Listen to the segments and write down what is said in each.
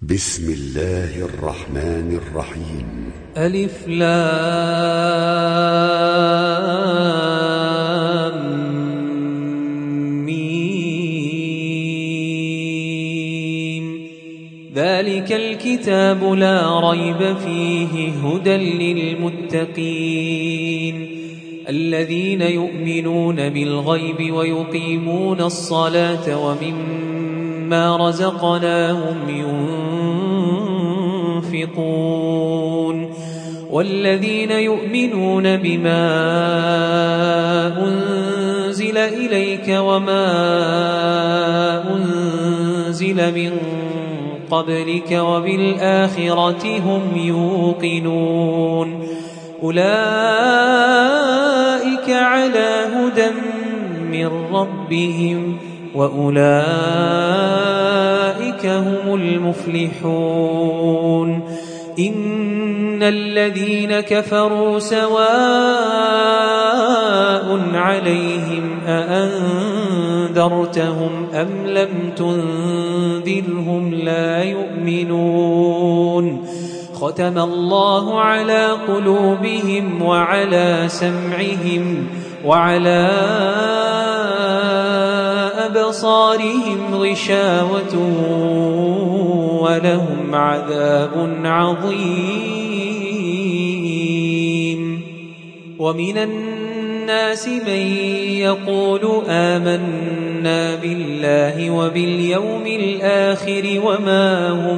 بسم الله الرحمن الرحيم. ألف لام ميم. ذلك الكتاب لا ريب فيه هدى للمتقين الذين يؤمنون بالغيب ويقيمون الصلاة ومما رزقناهم ينفقون والذين يؤمنون بما أنزل إليك وما أنزل من قبلك وبالآخرة هم يوقنون أولئك على هدى من ربهم وأولئك هم المفلحون. إن الذين كفروا سواء عليهم أأنذرتهم أم لم تنذرهم لا يؤمنون. ختم الله على قلوبهم وعلى سمعهم وعلى أبصارهم غشاوة ولهم عذاب عظيم. ومن الناس من يقول آمنا بالله وباليوم الآخر وما هم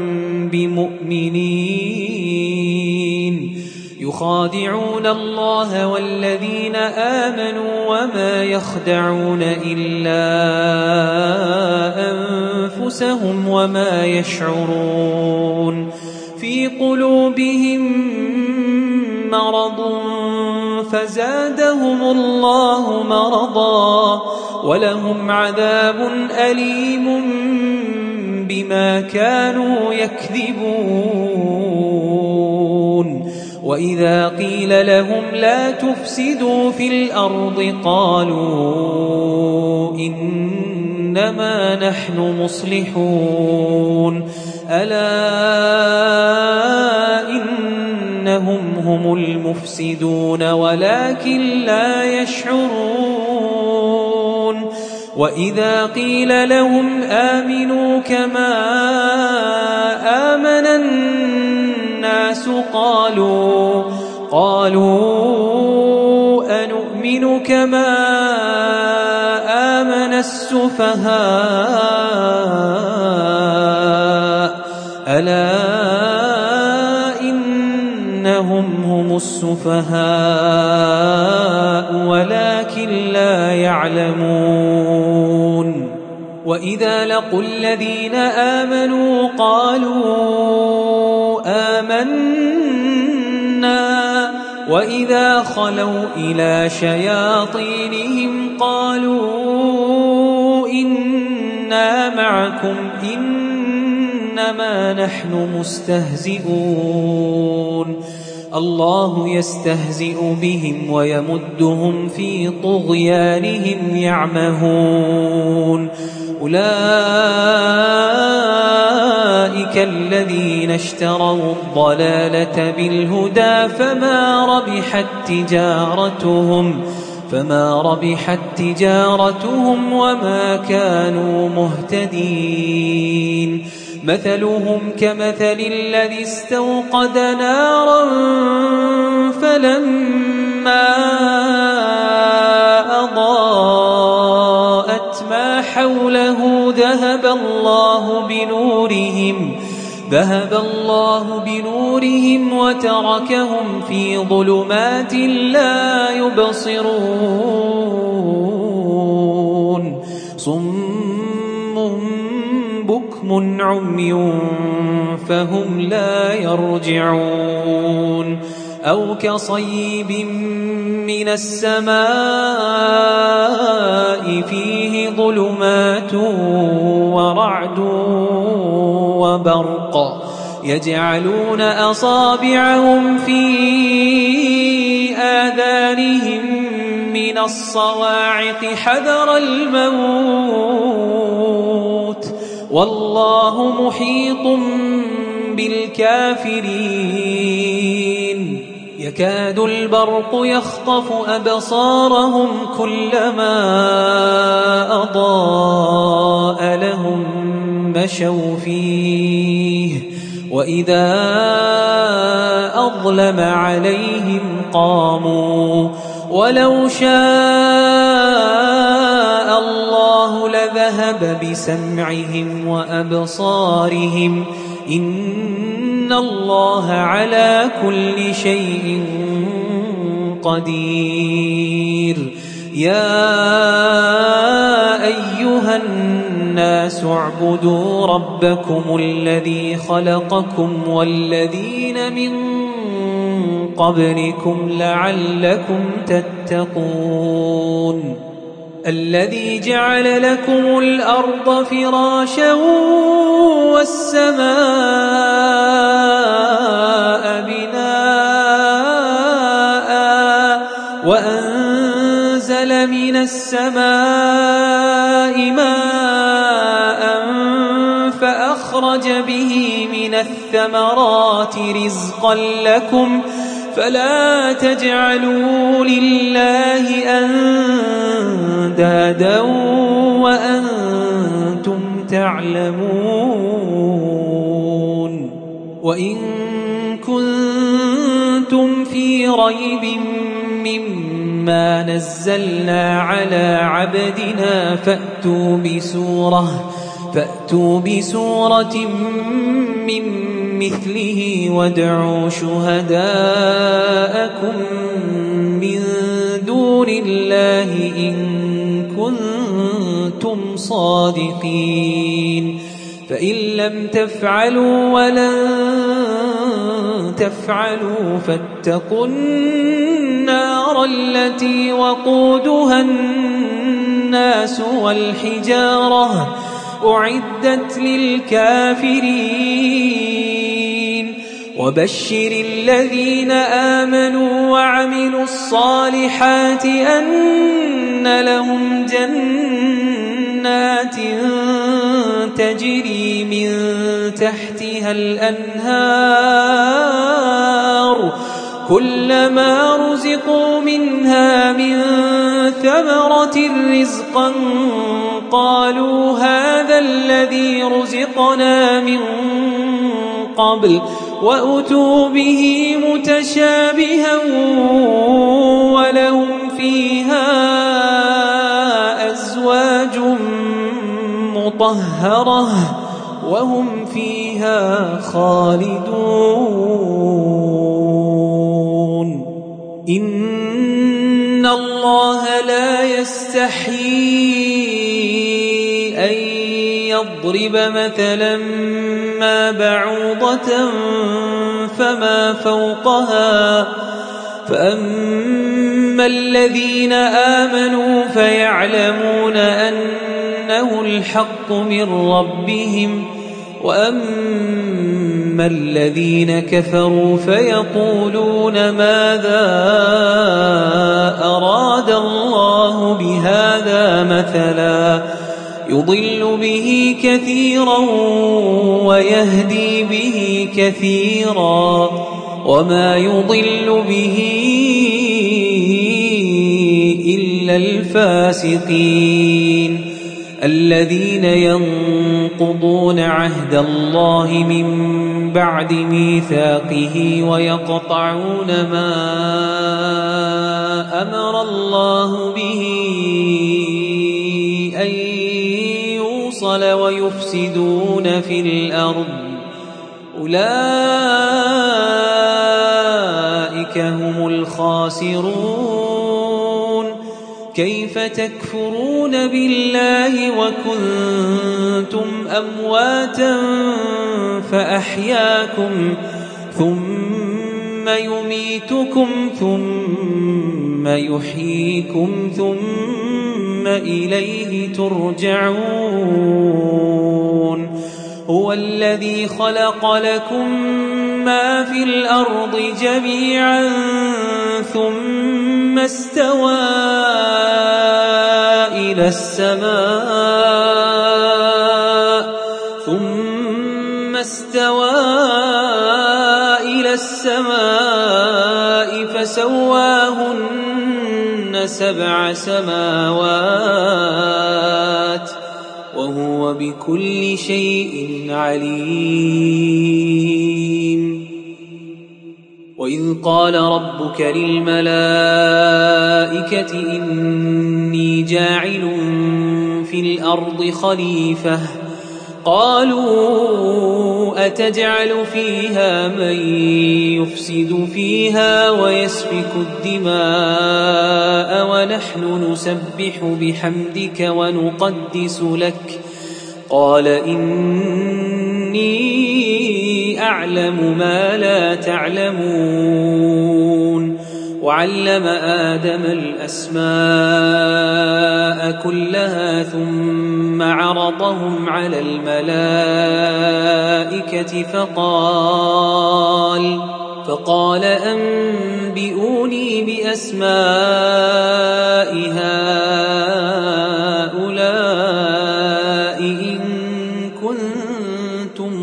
بمؤمنين يخادعون الله والذين آمنوا وما يخدعون إلا أنفسهم وما يشعرون. في قلوبهم مرض فزادهم الله مرضا ولهم عذاب أليم بما كانوا يكذبون. وإذا قيل لهم لا تفسدوا في الأرض قالوا إنما نحن مصلحون ألا إنهم هم المفسدون ولكن لا يشعرون. وإذا قيل لهم آمنوا كما آمن الناس قالوا أنؤمن كما آمن السفهاء ألا إنهم هم السفهاء ولكن لا يعلمون. وإذا لقوا الذين آمنوا قالوا آمنا وإذا خلوا إلى شياطينهم قالوا إنا معكم إنما نحن مستهزئون. الله يستهزئ بهم ويمدهم في طغيانهم يعمهون. أولئك الذين اشتروا الضلالة بالهدى فما ربحت تجارتهم وما كانوا مهتدين. مثلهم كمثل الذي استوقد نارا فلما أضاءت ما حوله ذهب الله بنورهم وتركهم في ظلمات لا يبصرون. صم بكم عمي فهم لا يرجعون. أو كصيب من السماء فيه ظلمات ورعد وبرق يجعلون أصابعهم في آذانهم من الصواعق حذر الموت والله والله محيط بالكافرين يكاد البرق يخطف أبصارهم كلما أضاء لهم مشوا فيه وإذا أظلم عليهم قاموا ولو شاء الله لذهب بسمعهم وأبصارهم إن الله على كل شيء قدير يا أيها الناس اعبدوا ربكم الذي خلقكم والذين من قبلكم لعلكم تتقون الذي جعل لكم الأرض فراشا والسماء بناء وأنزل من السماء ماء فأخرج به من الثمرات رزقا لكم فلا تجعلوا لله أندادا وأنتم تعلمون وإن كنتم في ريب مما نزلنا على عبدنا فأتوا بسورة من مثله وادعوا شهداءكم من دون الله إن كنتم صادقين فإن لم تفعلوا ولن تفعلوا فاتقوا النار التي وقودها الناس والحجارة أعدت للكافرين وبشر الذين آمنوا وعملوا الصالحات أن لهم جنات تجري من تحتها الأنهار كلما رزقوا منها من ثمرة رزقا قالوا هذا الذي رزقنا من قبل وأتوا به متشابها ولهم فيها أزواج مطهرة وهم فيها خالدون إن الله لا يستحيي أن يضرب مثلا ما بعوضة فما فوقها فأما الذين آمنوا فيعلمون أنه الحق من ربهم وأما الذين كفروا فيقولون ماذا أراد الله بهذا مثلا يضل به كثيرا ويهدي به كثيرا وما يضل به إلا الفاسقين الذين ينقضون عهد الله من بعد ميثاقه ويقطعون ما أمر الله به أن يوصل ويفسدون في الأرض أولئك هم الخاسرون كيف تكفرون بالله وكنتم أمواتا فأحياكم ثم يميتكم ثم يحييكم ثم إليه ترجعون هو الذي خلق لكم ما في الأرض جميعا ثم استوى إلى السماء ثم استوى إلى السماء فسواهن 7 سماوات وهو بكل شيء عليم. وإذ قال ربك للملائكة إني جاعل في الأرض خليفة قالوا أتجعل فيها من يفسد فيها ويسفك الدماء ونحن نسبح بحمدك ونقدس لك قال إني أعلم ما لا تعلمون. وعلم آدم الأسماء كلها ثم عرضهم على الملائكة فقال أنبئوني بأسماء هؤلاء إن كنتم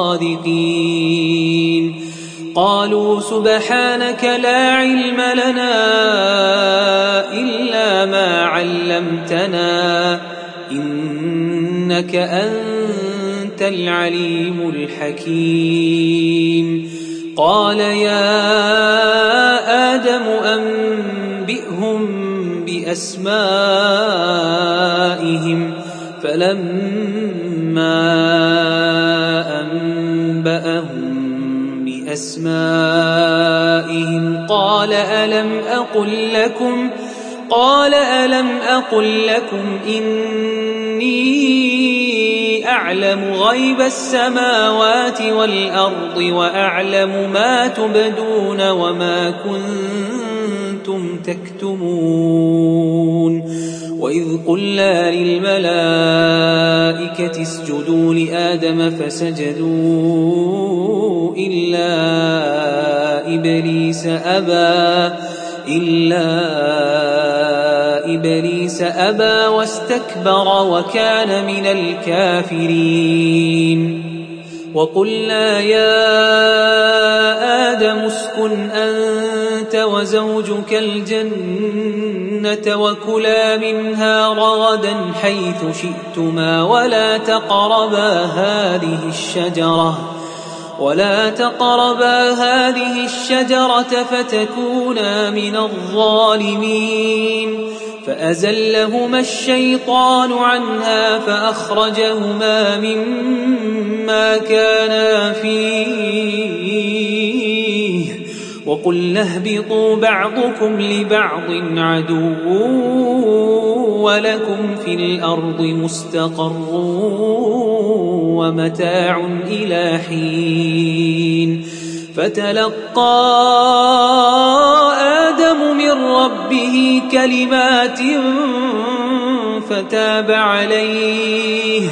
صادقين. قالوا سبحانك لا علم لنا إلا ما علمتنا إنك أنت العليم الحكيم. قال يا آدم أنبئهم بأسمائهم فلما أنبأهم بأسمائهم قال ألم أقل لكم إني أعلم غيب السماوات والأرض وأعلم ما تبدون وما كنتم تكتمون. وإذ قلنا للملائكة اسجدوا لآدم فسجدوا إلا إبليس أبى واستكبر وكان من الكافرين. وقلنا يا آدم اسكن أنت وزوجك الجنة وكلا منها رغدا حيث شئتما ولا تقربا هذه الشجرة فتكونا من الظالمين. فأزلهما الشيطان عنها فأخرجهما مما كانا فيه وقلنا اهبطوا بعضكم لبعض عدو ولكم في الأرض مستقر ومتاع إلى حين. فتلقى آدم من ربه كلمات فتاب عليه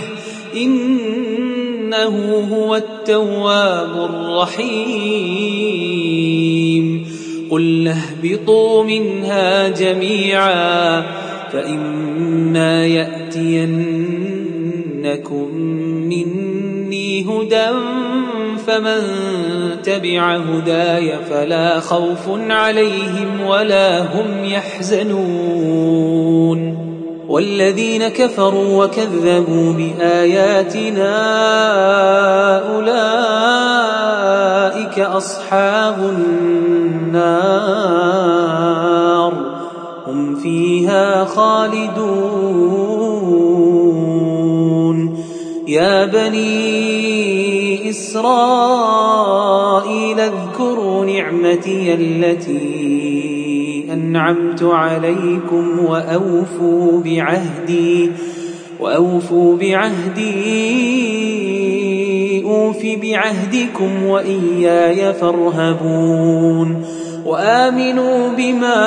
إنه هو التواب الرحيم. قلنا اهبطوا منها جميعا فإما يأتينكم مني هدى فمن تبع هداي فلا خوف عليهم ولا هم يحزنون. والذين كفروا وكذبوا بآياتنا أولئك أصحاب النار هم فيها خالدون. يا بني إسرائيل اذكروا نعمتي التي أنعمت عليكم وأوفوا بعهدي أوف بعهدكم وإياي فارهبون. وآمنوا بما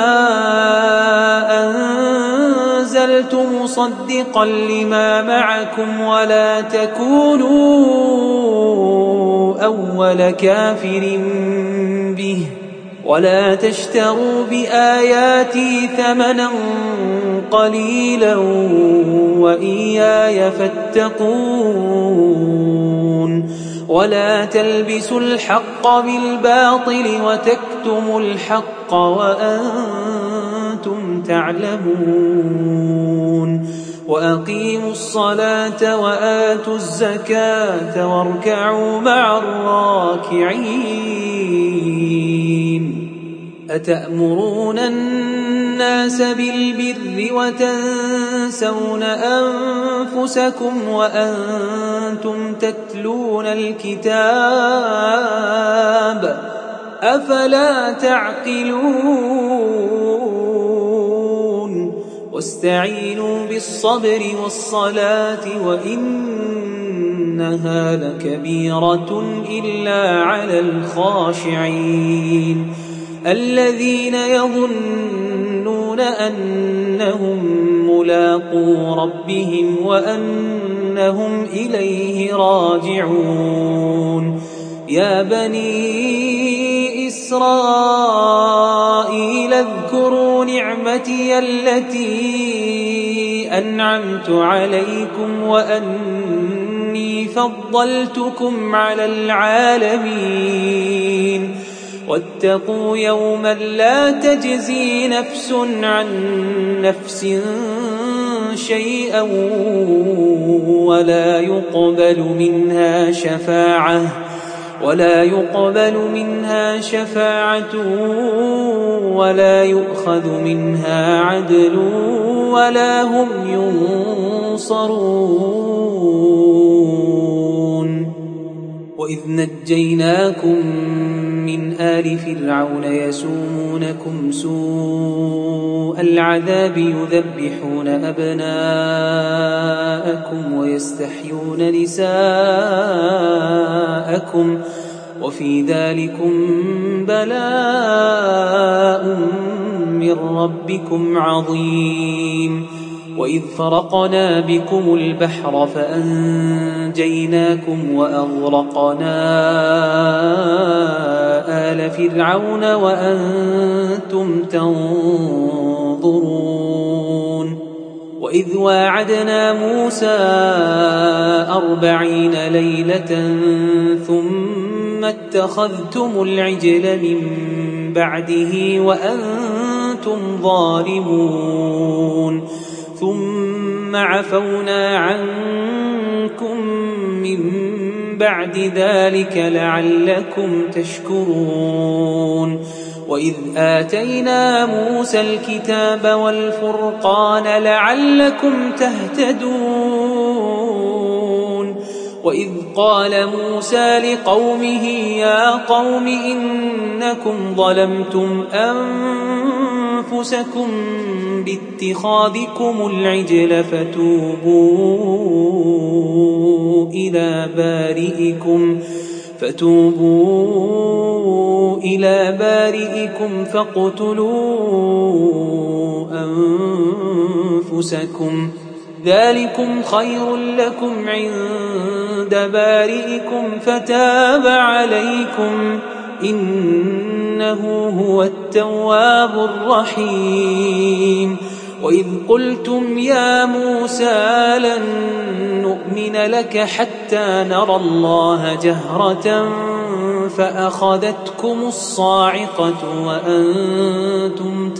أنزلت مصدقا لما معكم ولا تكونوا أول كافر به ولا تشتروا بآياتي ثمنا قليلا وإياي فاتقون. ولا تلبسوا الحق بالباطل وتكتموا الحق وأنتم تعلمون وأقيموا الصلاة وآتوا الزكاة واركعوا مع الراكعين أتأمرون الناس بالبر وتنسون أنفسكم وأنتم تتلون الكتاب أفلا تعقلون واستعينوا بالصبر والصلاة وإنها لكبيرة إلا على الخاشعين الذين يظنون أنهم ملاقو ربهم وأنهم إليه راجعون يا بني إسرائيل اذكروا نعمتي التي أنعمت عليكم وأني فضلتكم على العالمين واتقوا يوما لا تجزي نفس عن نفس شيئا ولا يقبل منها شفاعة ولا يؤخذ منها عدل ولا هم ينصرون وإذ نجيناكم من آل فرعون يسومونكم سوء العذاب يذبحون أبناءكم ويستحيون نساءكم وفي ذلكم بلاء من ربكم عظيم وإذ فرقنا بكم البحر فأنجيناكم وأغرقنا آل فرعون وأنتم تنظرون وإذ واعدنا موسى 40 ليلة ثم اتخذتم العجل من بعده وأنتم ظالمون ثم عفونا عنكم من بعد ذلك لعلكم تشكرون وإذ آتينا موسى الكتاب والفرقان لعلكم تهتدون وإذ قال موسى لقومه يا قوم إنكم ظلمتم أنفسكم باتخاذكم العجل فتوبوا إلى بارئكم فاقتلوا أنفسكم ذلكم خير لكم عند بارئكم فتاب عليكم إنه هو التواب الرحيم وإذ قلتم يا موسى لن نؤمن لك حتى نرى الله جهرة فأخذتكم الصاعقة وأنتم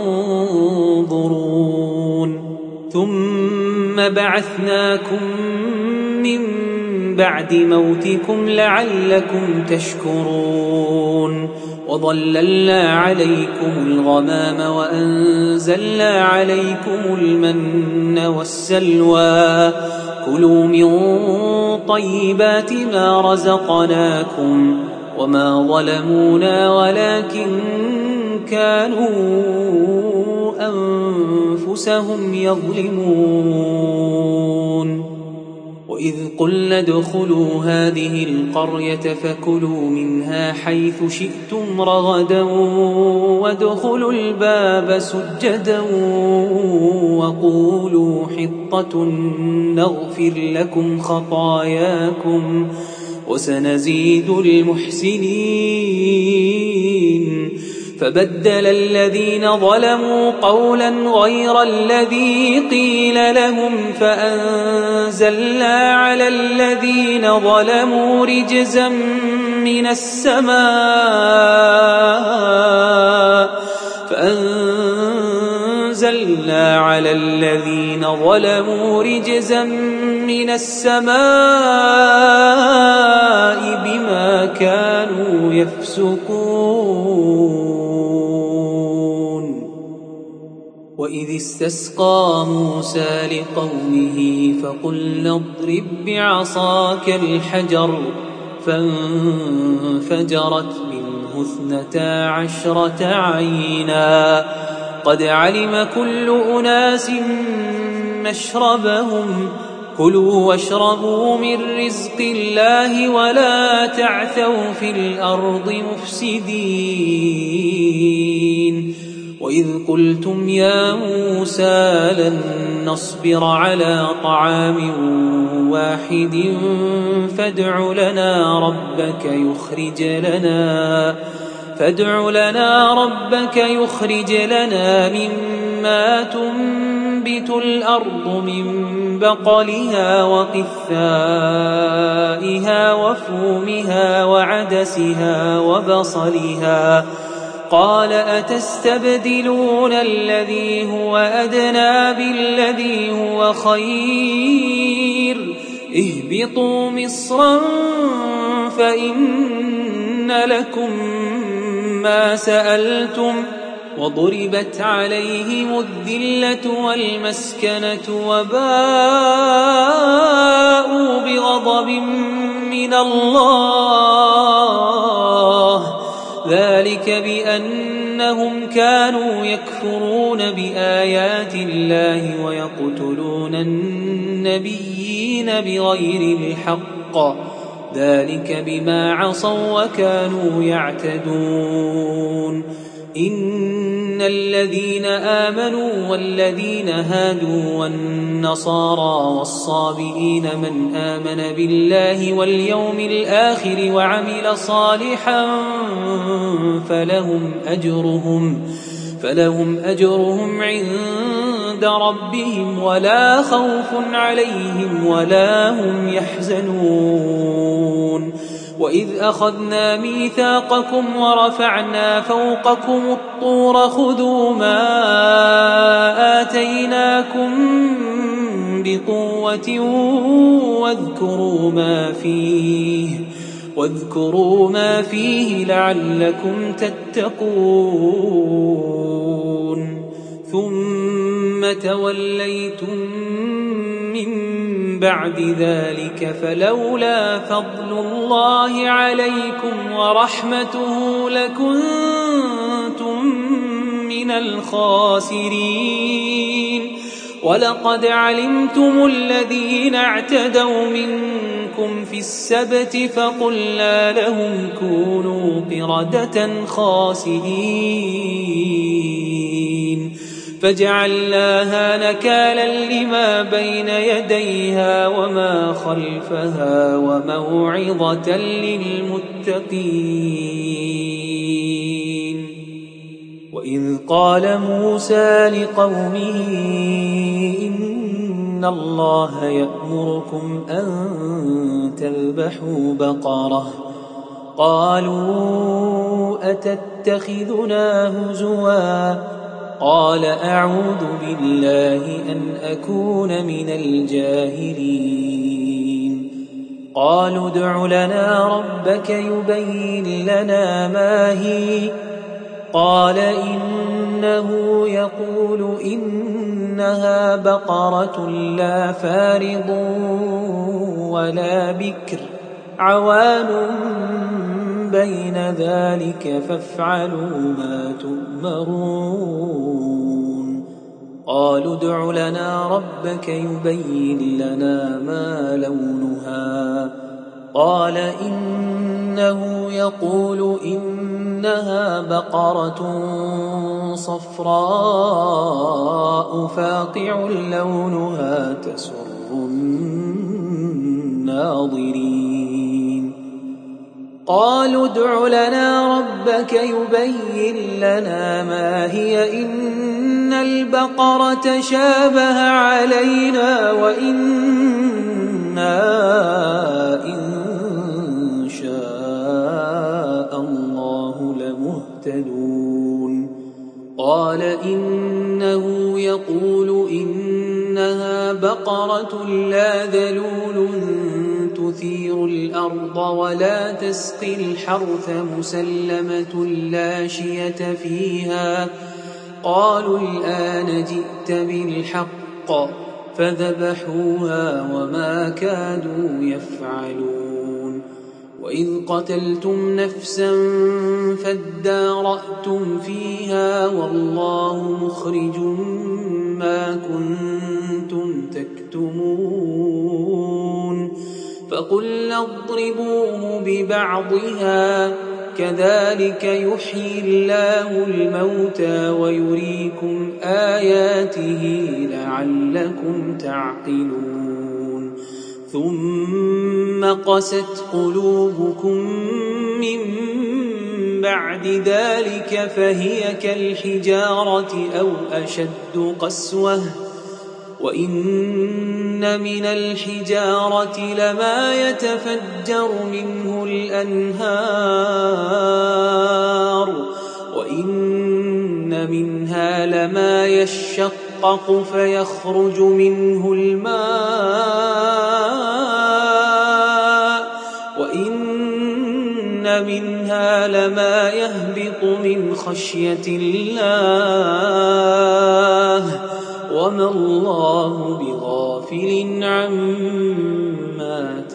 تنظرون ثم بعثناكم من بعد موتكم لعلكم تشكرون وظللنا عليكم الغمام وأنزلنا عليكم المن والسلوى كلوا من طيبات ما رزقناكم وما ظلمونا ولكن كانوا أنفسهم يظلمون وإذ قلنا ادخلوا هذه القرية فكلوا منها حيث شئتم رغدا وادخلوا الباب سجدا وقولوا حطة نغفر لكم خطاياكم وسنزيد المحسنين فبدل الذين ظلموا قولا غير الذي قيل لهم فأنزلنا على الذين ظلموا رجزا من السماء بما كانوا يفسقون. وإذ استسقى موسى لقومه فقلنا اضرب بعصاك الحجر فانفجرت منه 12 عينا قد علم كل أناس مشربهم كلوا واشربوا من رزق الله ولا تعثوا في الأرض مفسدين. وإذ قلتم يا موسى لن نصبر على طعام واحد فادع لنا ربك يخرج لنا مما تنبت الأرض من بقلها وقثائها وفومها وعدسها وبصلها قال أتستبدلون الذي هو أدنى بالذي هو خير اهبطوا مصرا فإن لكم ما سألتم وضربت عليهم الذلة والمسكنة وباءوا بغضب من الله ذلك بأنهم كانوا يكفرون بآيات الله ويقتلون النبيين بغير الحق ذلك بما عصوا وكانوا يعتدون. إن الذين آمنوا والذين هادوا والنصارى والصابئين من آمن بالله واليوم الآخر وعمل صالحا فلهم أجرهم عند ربهم ولا خوف عليهم ولا هم يحزنون. وإذ أخذنا ميثاقكم ورفعنا فوقكم الطور خذوا ما آتيناكم بقوة واذكروا ما فيه لعلكم تتقون. ثم توليتم من بعد ذلك فلولا فضل الله عليكم ورحمته لكنتم من الخاسرين. ولقد علمتم الذين اعتدوا منكم في السبت فقلنا لهم كونوا قردة خاسئين فجعلناها نكالا لما بين يديها وما خلفها وموعظة للمتقين. وإذ قال موسى لقومه إن الله يأمركم أن تذبحوا بقرة قالوا أتتخذنا هزوا قال أعوذ بالله أن أكون من الجاهلين. قالوا ادع لنا ربك يبين لنا ما هي قال إنه يقول إنها بقرة لا فارض ولا بكر عوان بين ذلك فافعلوا ما تؤمرون. قالوا ادع لنا ربك يبين لنا ما لونها قال إنه يقول إنها بقرة صفراء فاقع لونها تسر الناظرين. قالوا ادع لنا ربك يبين لنا ما هي إن البقرة شابه علينا وإنا إن شاء الله لمهتدون قال إنه يقول إنها بقرة لا ذلول تثير الأرض ولا تسقي الحرث مسلمة لا شية فيها قالوا الآن جئت بالحق فذبحوها وما كادوا يفعلون وإذ قتلتم نفسا فادارأتم فيها والله مخرج ما كنتم تكتمون فقلنا اضربوه ببعضها كذلك يحيي الله الموتى ويريكم آياته لعلكم تعقلون ثم قست قلوبكم من بعد ذلك فهي كالحجارة أو أشد قسوة وإن من الحجارة لما يتفجر منه الأنهار وإن منها لما يشقق فيخرج منه الماء وإن منها لما يهبط من خشية الله وما الله بغافل عما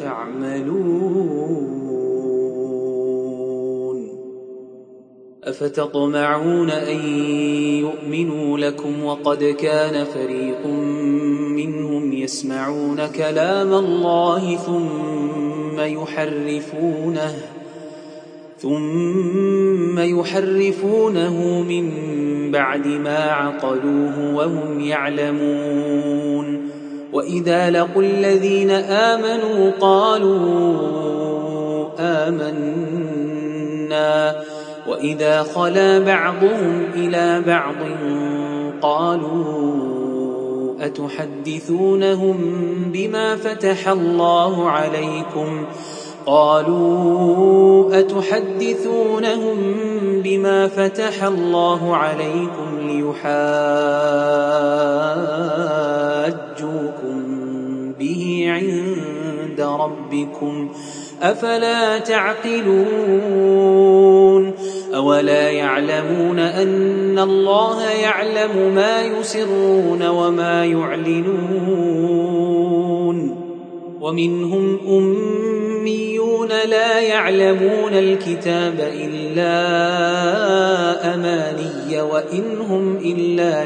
تعملون أفتطمعون أن يؤمنوا لكم وقد كان فريق منهم يسمعون كلام الله ثم يحرفونه من بعد ما عقلوه وهم يعلمون وإذا لقوا الذين آمنوا قالوا آمنا وإذا خلا بعضهم إلى بعض قالوا أتحدثونهم بما فتح الله عليكم ليحاجوكم به عند ربكم أفلا تعقلون أولا يعلمون أن الله يعلم ما يسرون وما يعلنون ومنهم أميون لا يعلمون الكتاب إلا أماني وإن هم إلا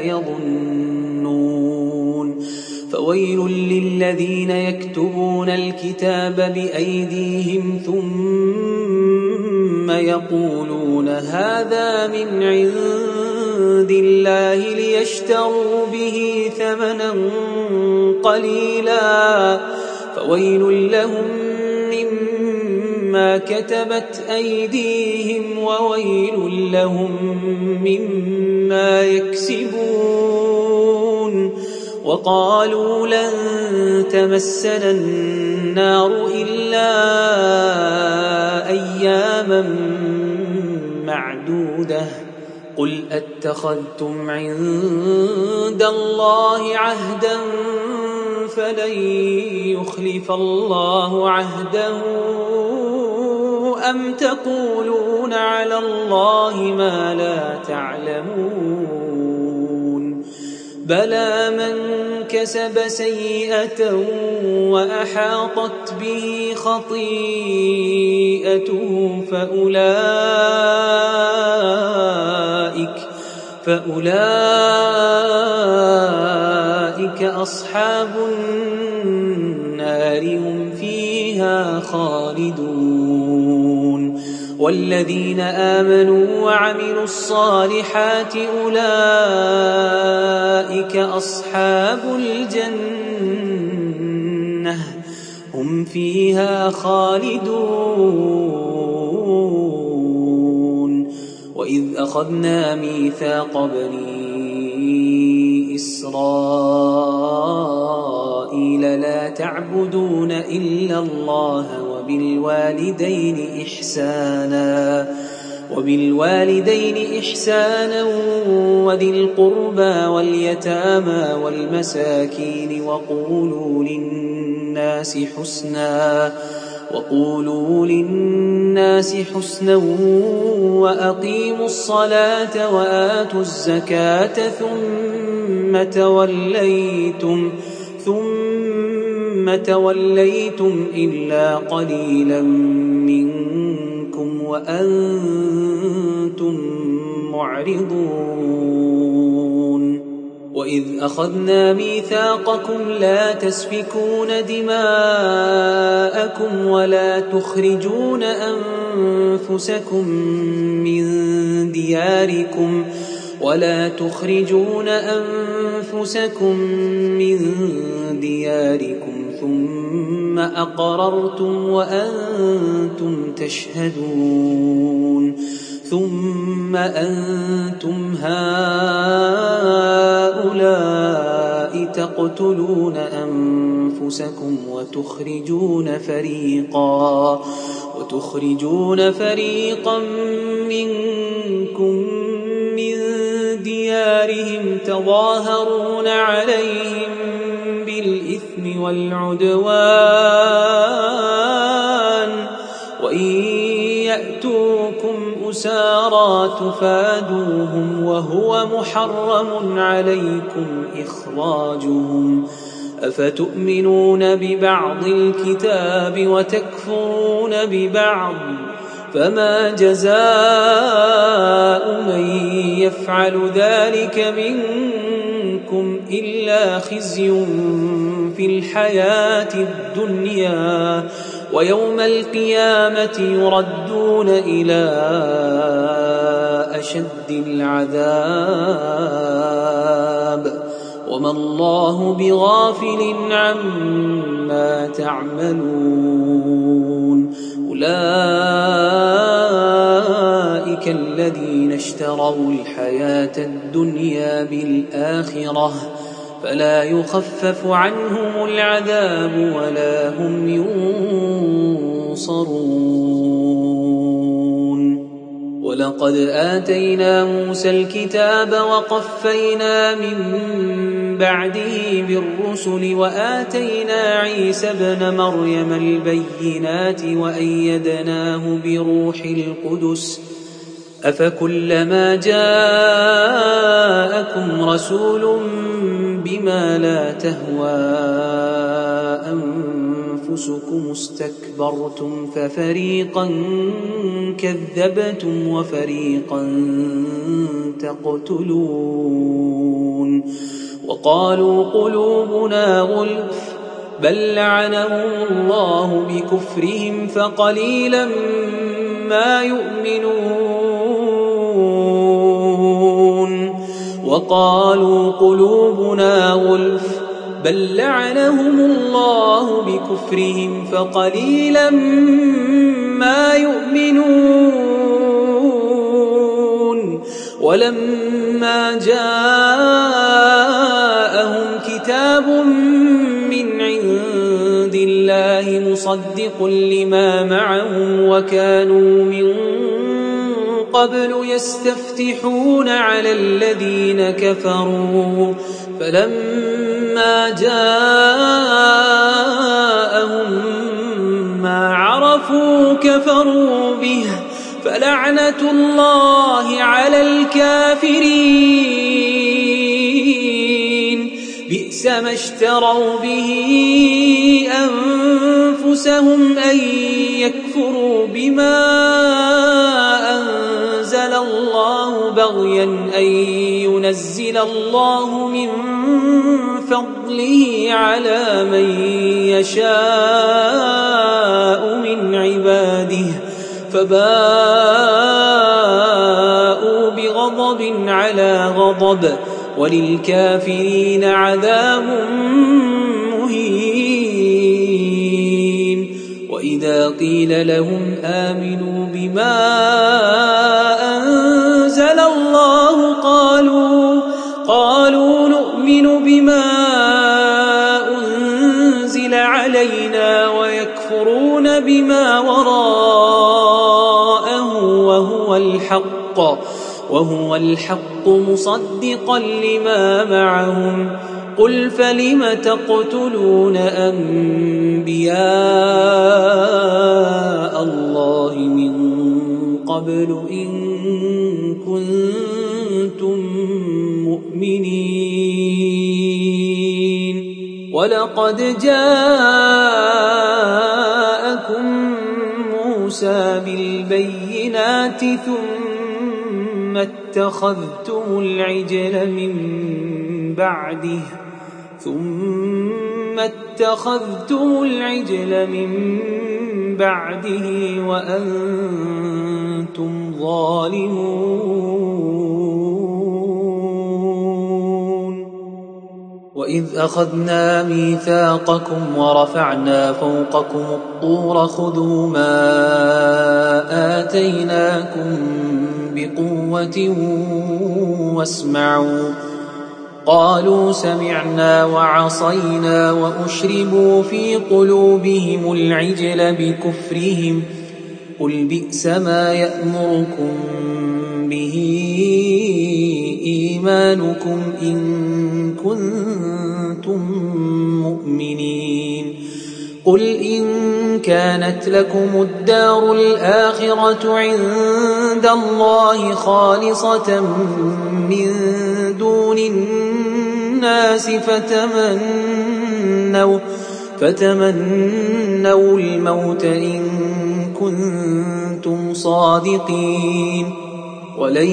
يظنون فويل للذين يكتبون الكتاب بأيديهم ثم يقولون هذا من عند الله ليشتروا به ثمنا قليلا فويل لهم مما كتبت أيديهم وويل لهم مما يكسبون وقالوا لن تمسنا النار إلا أياما معدودة قل أتخذتم عند الله عهدا فلن يخلف الله عهده أم تقولون على الله ما لا تعلمون بلى من كسب سيئة وأحاطت به خطيئته فأولئك أصحاب النار هم فيها خالدون والذين آمنوا وعملوا الصالحات أولئك أصحاب الجنة هم فيها خالدون وإذ أخذنا ميثاق بني إسرائيل لا تعبدون إلا الله وبالوالدين إحسانا وذي القربى واليتامى والمساكين وقولوا للناس حسنا وأقيموا الصلاة وآتوا الزكاة ثم توليتم إلا قليلا منكم وأنتم معرضون وإذ أخذنا ميثاقكم لا تسفكون دماءكم ولا تخرجون أنفسكم من دياركم ثم أقررتم وأنتم تشهدون ثم أنتم هؤلاء تقتلون أنفسكم وتخرجون فريقا منكم من ديارهم تظاهرون عليهم بالإثم والعدوان وإن يأتوكم أسارى تفادوهم وهو محرم عليكم إخراجهم أفتؤمنون ببعض الكتاب وتكفرون ببعض فما جزاء من يفعل ذلك منكم إلا خزي في الحياة الدنيا ويوم القيامة يردون إلى أشد العذاب وما الله بغافل عما تعملون أولئك الذين اشتروا الحياة الدنيا بالآخرة فلا يخفف عنهم العذاب ولا هم ينصرون ولقد آتينا موسى الكتاب وقفينا من بعده بالرسل وآتينا عيسى ابن مريم البينات وأيدناه بروح القدس أفكلما جاءكم رسول بما لا تهوى أنفسكم استكبرتم ففريقا كذبتم وفريقا تقتلون وقالوا قلوبنا غلف بل لعنهم الله بكفرهم فقليلا ما يؤمنون وقالوا قلوبنا غلف بل لعنهم الله بكفرهم فقليلا ما يؤمنون ولما جاءهم كتاب من عند الله مصدق لما معهم وكانوا من قبل يستفتحون على الذين كفروا فلما جاءهم ما عرفوا كفروا به فلعنة الله على الكافرين بئس ما اشتروا به أنفسهم أن يكفروا بما أنزل الله بغيا أن ينزل الله من فضله على من يشاء من عباده فباءوا بغضب على غضب وللكافرين عذاب مهين وإذا قيل لهم آمنوا بما أنزل الحق مصدقا لما معهم. قل فلم تقتلون أنبياء الله من قبل إن كنتم مؤمنين؟ ولقد جاءكم موسى بالبينات ثم اتخذتم العجل من بعده وأنتم ظالمون. وإذ أخذنا ميثاقكم ورفعنا فوقكم الطور خذوا ما آتيناكم بقوة واسمعوا. قالوا سمعنا وعصينا وأشربوا في قلوبهم العجل بكفرهم. قل بئس ما يأمركم به إيمانكم إن كنتم مؤمنين. قل إن كانت لكم الدار الآخرة عند الله خالصة من دون الناس فتمنوا الموت إن كنتم صادقين. ولن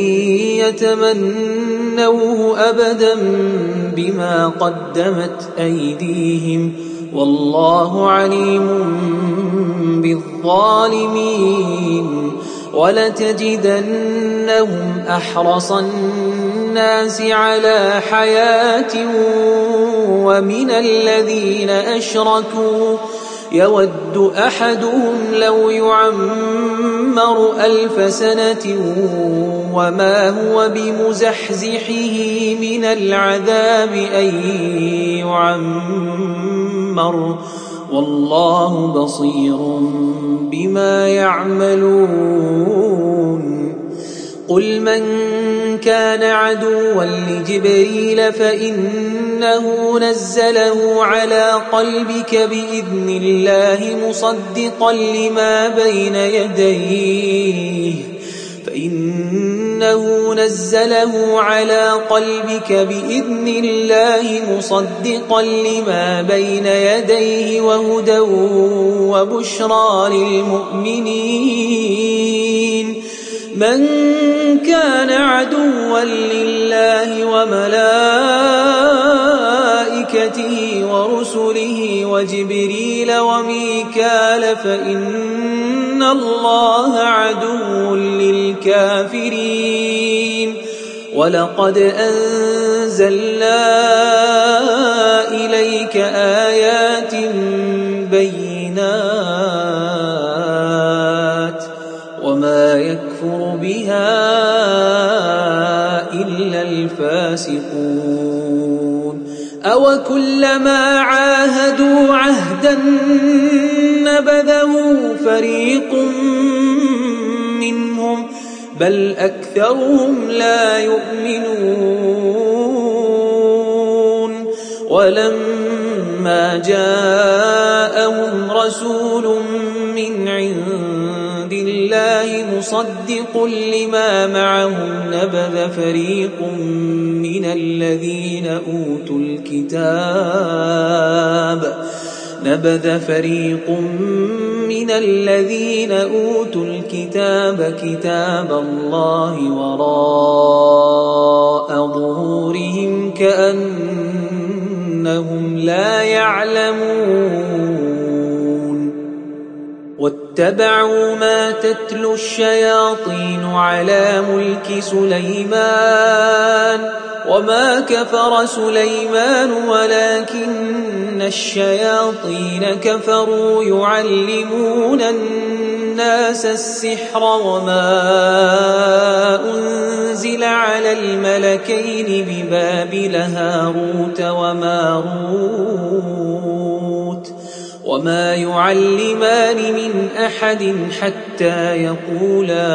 يتمنوه أبدا بما قدمت أيديهم والله عليم بالظالمين. ولتجدنهم أحرص الناس على حياة ومن الذين أشركوا يود أحدهم لو يعمر 1000 سنة وما هو بمزحزحه من العذاب أن يعمر والله بصير بما يعملون. قل من كان عدوا لجبريل فإنه نزله على قلبك بإذن الله مصدقا لما بين يديه وهدى وبشرى للمؤمنين. من كان عدوا لله وملائكته ورسله وجبريل وميكال فإن الله عدو للكافرين. ولقد أنزلنا إليك آيات بينات وما يكفر بها إلا الفاسقون. أوكلما عاهدوا عهدا نبذه فريق منهم بل أكثرهم لا يؤمنون. ولما جاءهم رسول من عند الله مصدق لما معهم نبذ فريق من الذين أوتوا الكتاب كتاب الله وراء ظهورهم كأنهم لا يعلمون. واتبعوا ما تتلو الشياطين على ملك سليمان وما كفر سليمان ولكن الشياطين كفروا يعلمون الناس السحر وما أنزل على الملكين ببابل هاروت وماروت وما يعلمان من أحد حتى يقولا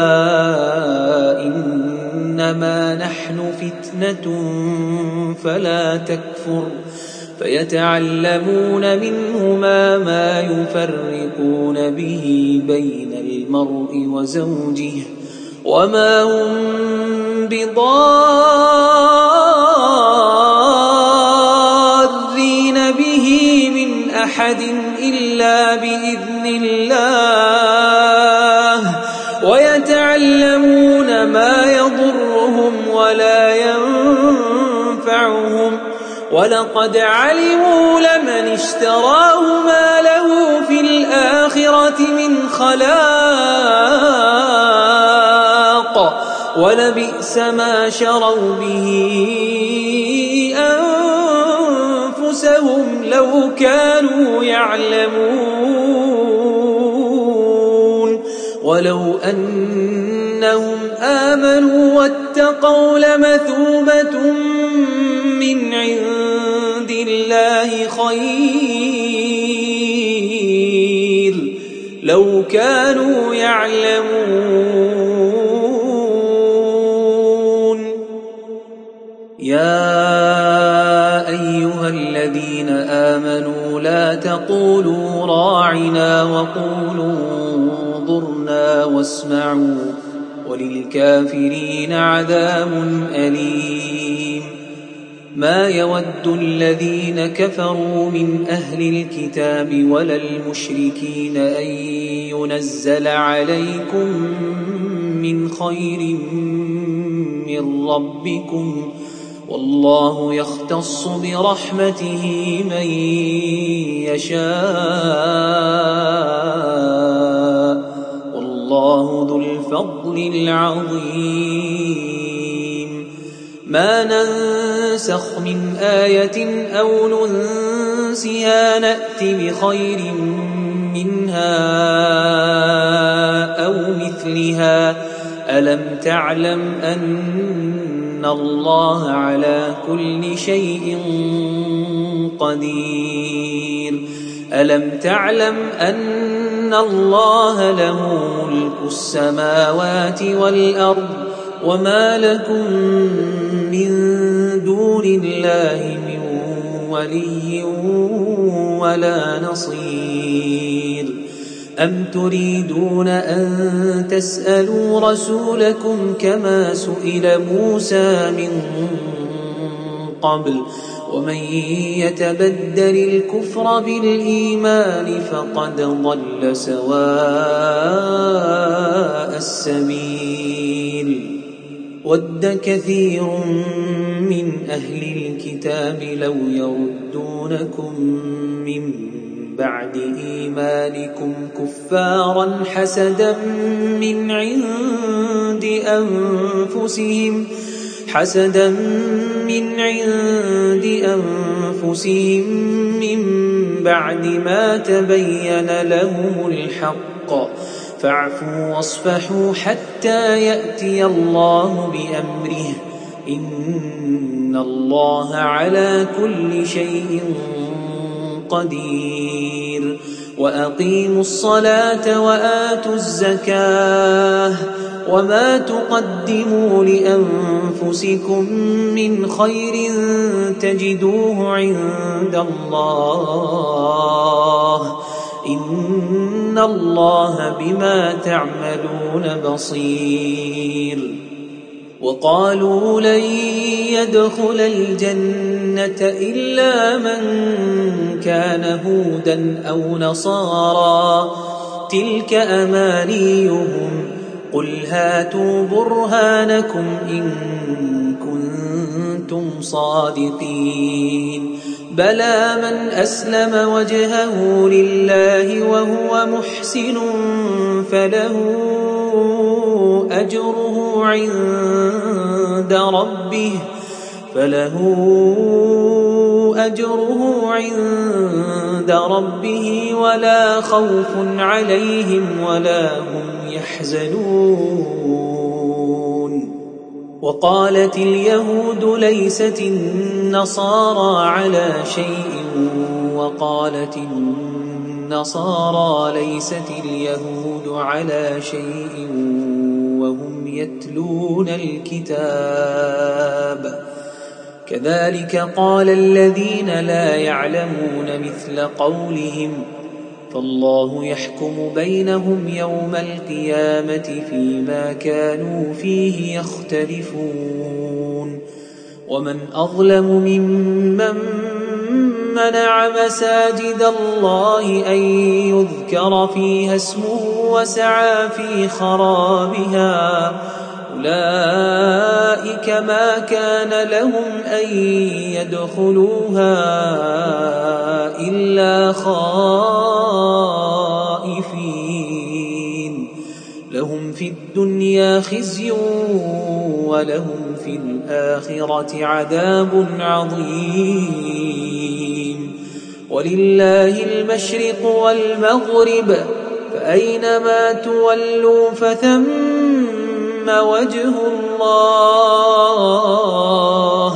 إنما نحن فتنة فلا تكفر فيتعلمون منهما ما يفرقون به بين المرء وزوجه وما هم بضارين به من أحد إلا بإذن الله ويتعلمون ما يضرهم ولا ينفعهم ولقد علموا لمن اشتراه ما له في الآخرة من خلاق ولبئس ما شروا به أنفسهم لو كانوا يعلمون ولو أنهم آمنوا واتقوا لمثوبة من عند الله خير لو كانوا يعلمون. يا أيها الذين آمنوا لا تقولوا راعنا وقولوا انظرنا واسمعوا وللكافرين عذاب أليم. ما يود الذين كفروا من أهل الكتاب ولا المشركين أن ينزل عليكم من خير من ربكم والله يختص برحمته من يشاء والله ذو الفضل العظيم. ما ننسخ من آية أو ننسها نأت بخير منها أو مثلها ألم تعلم أن الله على كل شيء قدير ألم تعلم أن الله له ملك السماوات والأرض وما لكم من دون الله من ولي ولا نصير. أم تريدون أن تسألوا رسولكم كما سئل موسى من قبل ومن يتبدل الكفر بالإيمان فقد ضل سواء السبيل. ود كثير من أهل الكتاب لو يردونكم من بعد إيمانكم كفارا حسدا من عند أنفسهم من بعد ما تبين لهم الحق فاعفوا واصفحوا حتى يأتي الله بأمره إن الله على كل شيء قدير. وأقيموا الصلاة وآتوا الزكاة وما تقدموا لأنفسكم من خير تجدوه عند الله إن الله بما تعملون بصير. وقالوا لن يدخل الجنة إلا من كان هودا أو نصارى تلك أمانيهم قل هاتوا برهانكم إن كنتم صادقين. بلى من أسلم وجهه لله وهو محسن فله أجره عند ربه ولا خوف عليهم ولا هم يحزنون. وقالت اليهود ليست النصارى على شيء وقالت النصارى ليست اليهود على شيء وهم يتلون الكتاب كذلك قال الذين لا يعلمون مثل قولهم فالله يحكم بينهم يوم القيامة فيما كانوا فيه يختلفون ومن أظلم ممن منع مساجد الله أن يذكر فيها اسمه وسعى في خرابها أولئك ما كان لهم أن يدخلوها إلا خائفين لهم في الدنيا خزي ولهم في الآخرة عذاب عظيم ولله المشرق والمغرب فأينما تولوا فثم وجه الله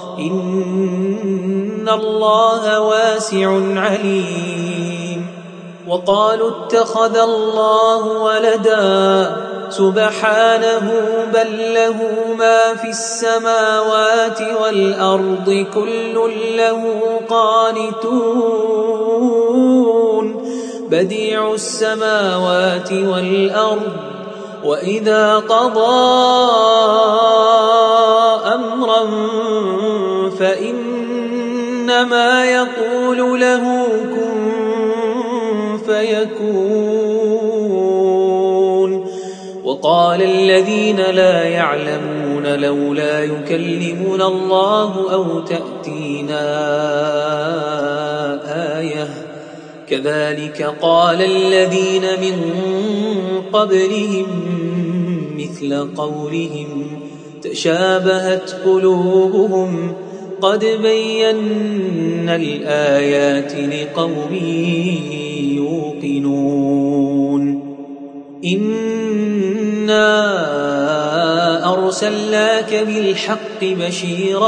إن الله واسع عليم وقالوا اتخذ الله ولدا سبحانه بل له ما في السماوات والأرض كل له قانتون بديع السماوات والأرض وإذا قضى أمرا فإنما يقول له كن فيكون وقال الذين لا يعلمون لولا يكلمنا الله أو تأتينا آية كذلك قال الذين من قبلهم مثل قولهم تشابهت قلوبهم قد بينا الآيات لقوم يوقنون إنا أرسلناك بالحق بشيرا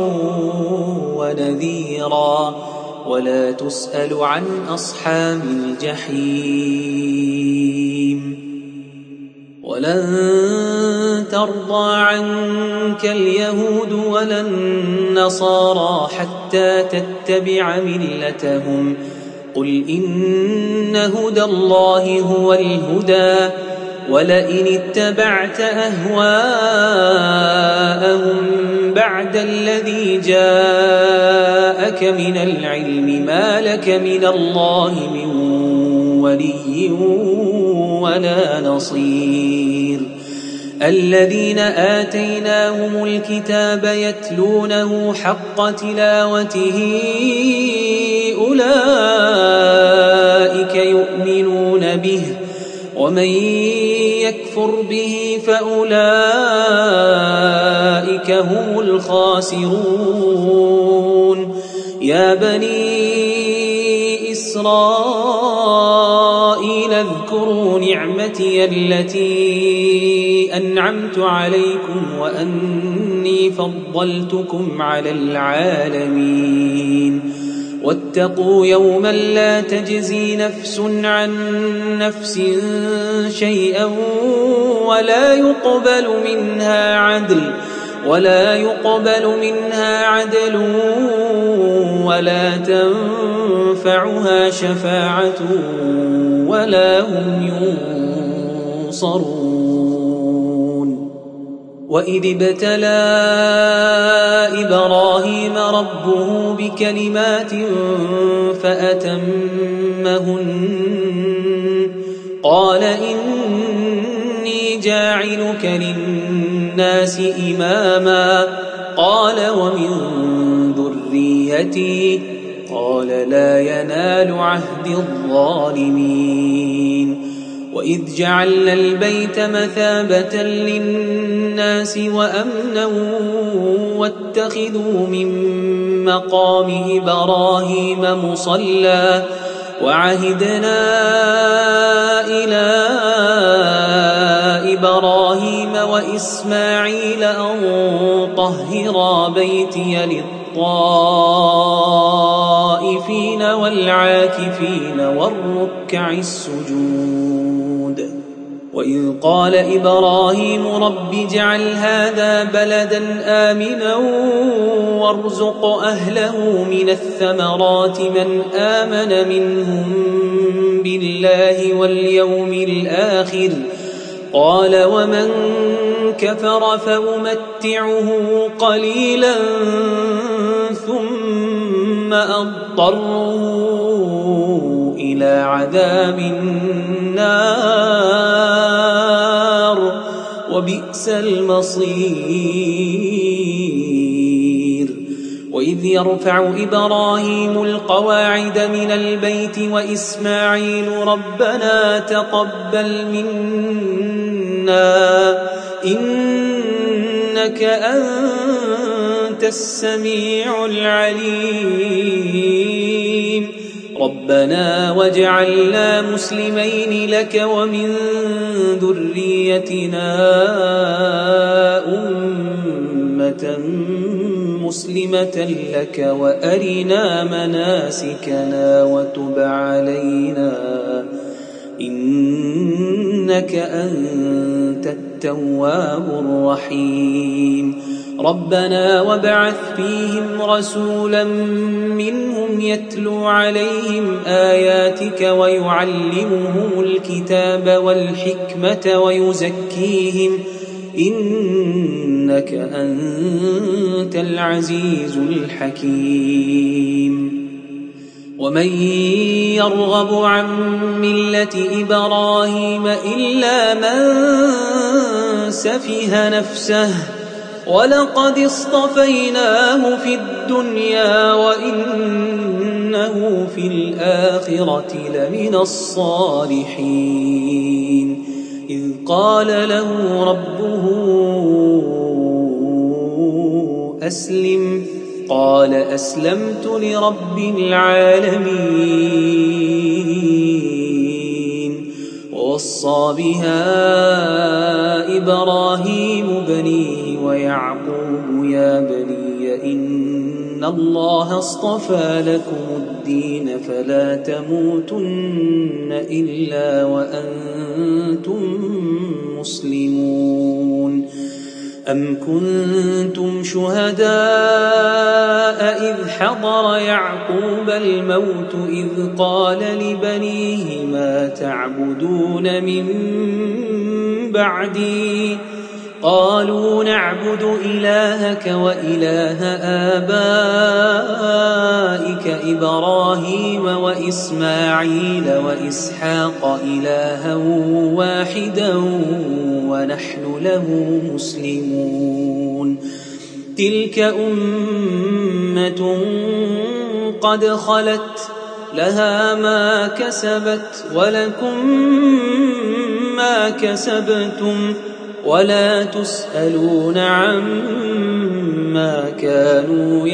ونذيرا ولا تسأل عن أصحاب الجحيم ولن ترضى عنك اليهود ولا النصارى حتى تتبع ملتهم قل إن هدى الله هو الهدى ولئن اتبعت أهواءهم بعد الذي جاءك من العلم ما لك من الله من ولي ولا نصير الذين آتيناهم الكتاب يتلونه حق تلاوته أولئك يؤمنون به ومن يكفر به فأولئك هم الخاسرون يا بني إسرائيل اذكروا نعمتي التي أنعمت عليكم وأني فضلتكم على العالمين واتقوا يوما لا تجزي نفس عن نفس شيئا ولا يقبل منها عدل ولا تنفعها شفاعة ولا هم ينصرون وإذ ابتلى إبراهيم ربه بكلمات فأتمهن قال إني جاعلك للناس إماما قال ومن ذريتي قال لا ينال عهد الظالمين وإذ جعلنا البيت مثابة للناس وأمنا واتخذوا من مقام إبراهيم مصلى وعهدنا إلى إبراهيم وإسماعيل أن طهرا بيتي للطائفين والطوافين والعاكفين والركع السجود. وإذ قال إبراهيم رب اجعل هذا بلدا آمنا وارزق أهله من الثمرات من آمن منهم بالله واليوم الآخر قال ومن كفر فأمتعه قليلا ثم أضطره إلى عذاب النار وبئس المصير. وإذ يرفع إبراهيم القواعد من البيت وإسماعيل ربنا تقبل منا إنك أنت السميع العليم ربنا واجعلنا مسلمين لك ومن ذريتنا أمة مسلمة لك وأرنا مناسكنا وتب علينا إنك أنت التواب الرحيم. ربنا وابعث فيهم رسولا منهم يتلو عليهم آياتك ويعلمهم الكتاب والحكمة ويزكيهم إنك أنت العزيز الحكيم. ومن يرغب عن ملة إبراهيم إلا من سفه نفسه ولقد اصطفيناه في الدنيا وإنه في الآخرة لمن الصالحين. إذ قال له ربه أسلم قال أسلمت لرب العالمين. ووصى بها إبراهيم بنيه ويعقوب يا بني إن الله اصطفى لكم الدين فلا تموتن إلا وأنتم مسلمون. أم كنتم شهداء إذ حضر يعقوب الموت إذ قال لبنيه ما تعبدون من بعدي قالوا نعبد إلهك وإله آبائك إبراهيم وإسماعيل وإسحاق إلها واحدا ونحن له مسلمون. تلك أمة قد خلت لها ما كسبت ولكم ما كسبتم ولا تسألون عما كانوا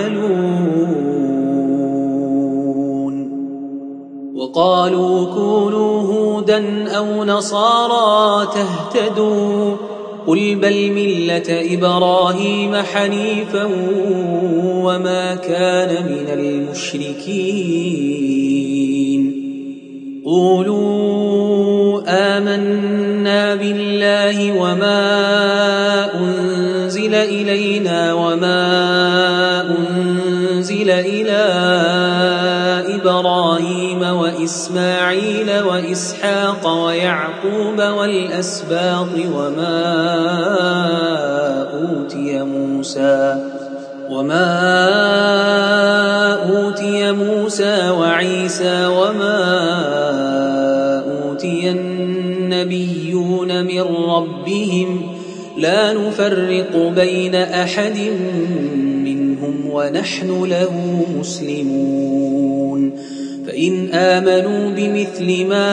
يعملون. وقالوا كونوا هودا أو نصارى تهتدوا قل بل ملة إبراهيم حنيفا وما كان من المشركين. قولوا آمنا بالله وما أنزل إلينا وما أنزل إلى إبراهيم وإسماعيل وإسحاق ويعقوب والأسباط وما أوتي موسى وعيسى وما أوتي النبيون من ربهم لا نفرق بين أحد منهم ونحن له مسلمون. فإن آمنوا بمثل ما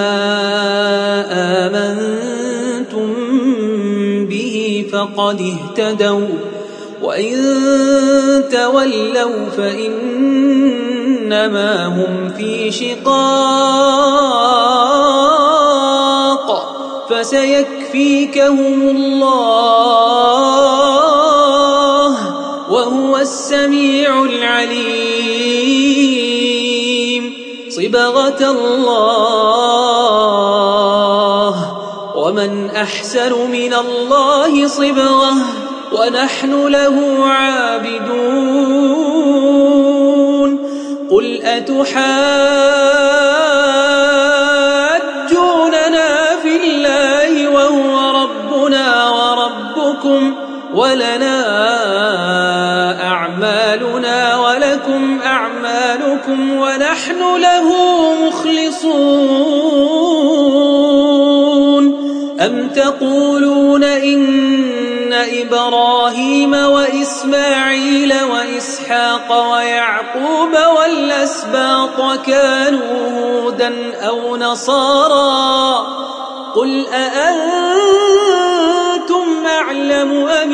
آمنتم به فقد اهتدوا وإن تولوا فإنما هم في شقاق فسيكفيكهم الله وهو السميع العليم. صبغة الله ومن أحسن من الله صبغة ونحن له عابدون قل أتحاجوننا في الله وهو ربنا وربكم ولنا أعمالنا ولكم أعمالكم ونحن له مخلصون أم تقولون إن إبراهيم وإسماعيل وإسحاق ويعقوب والأسباط كانوا هودا أو نصارى قل أأنتم أعلم أم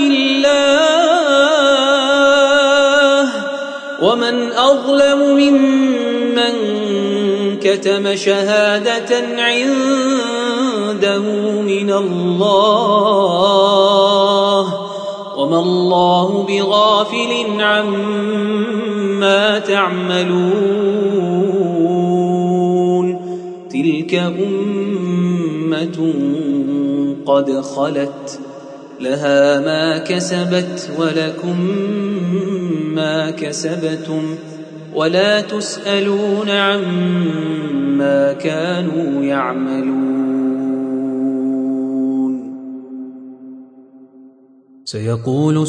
الله ومن أظلم ممن كتم شهادة عنده من الله وما الله بغافل عما تعملون تلك أمة قد خلت لها ما كسبت ولكم ما كسبتم ولا تسألون عما كانوا يعملون سيقول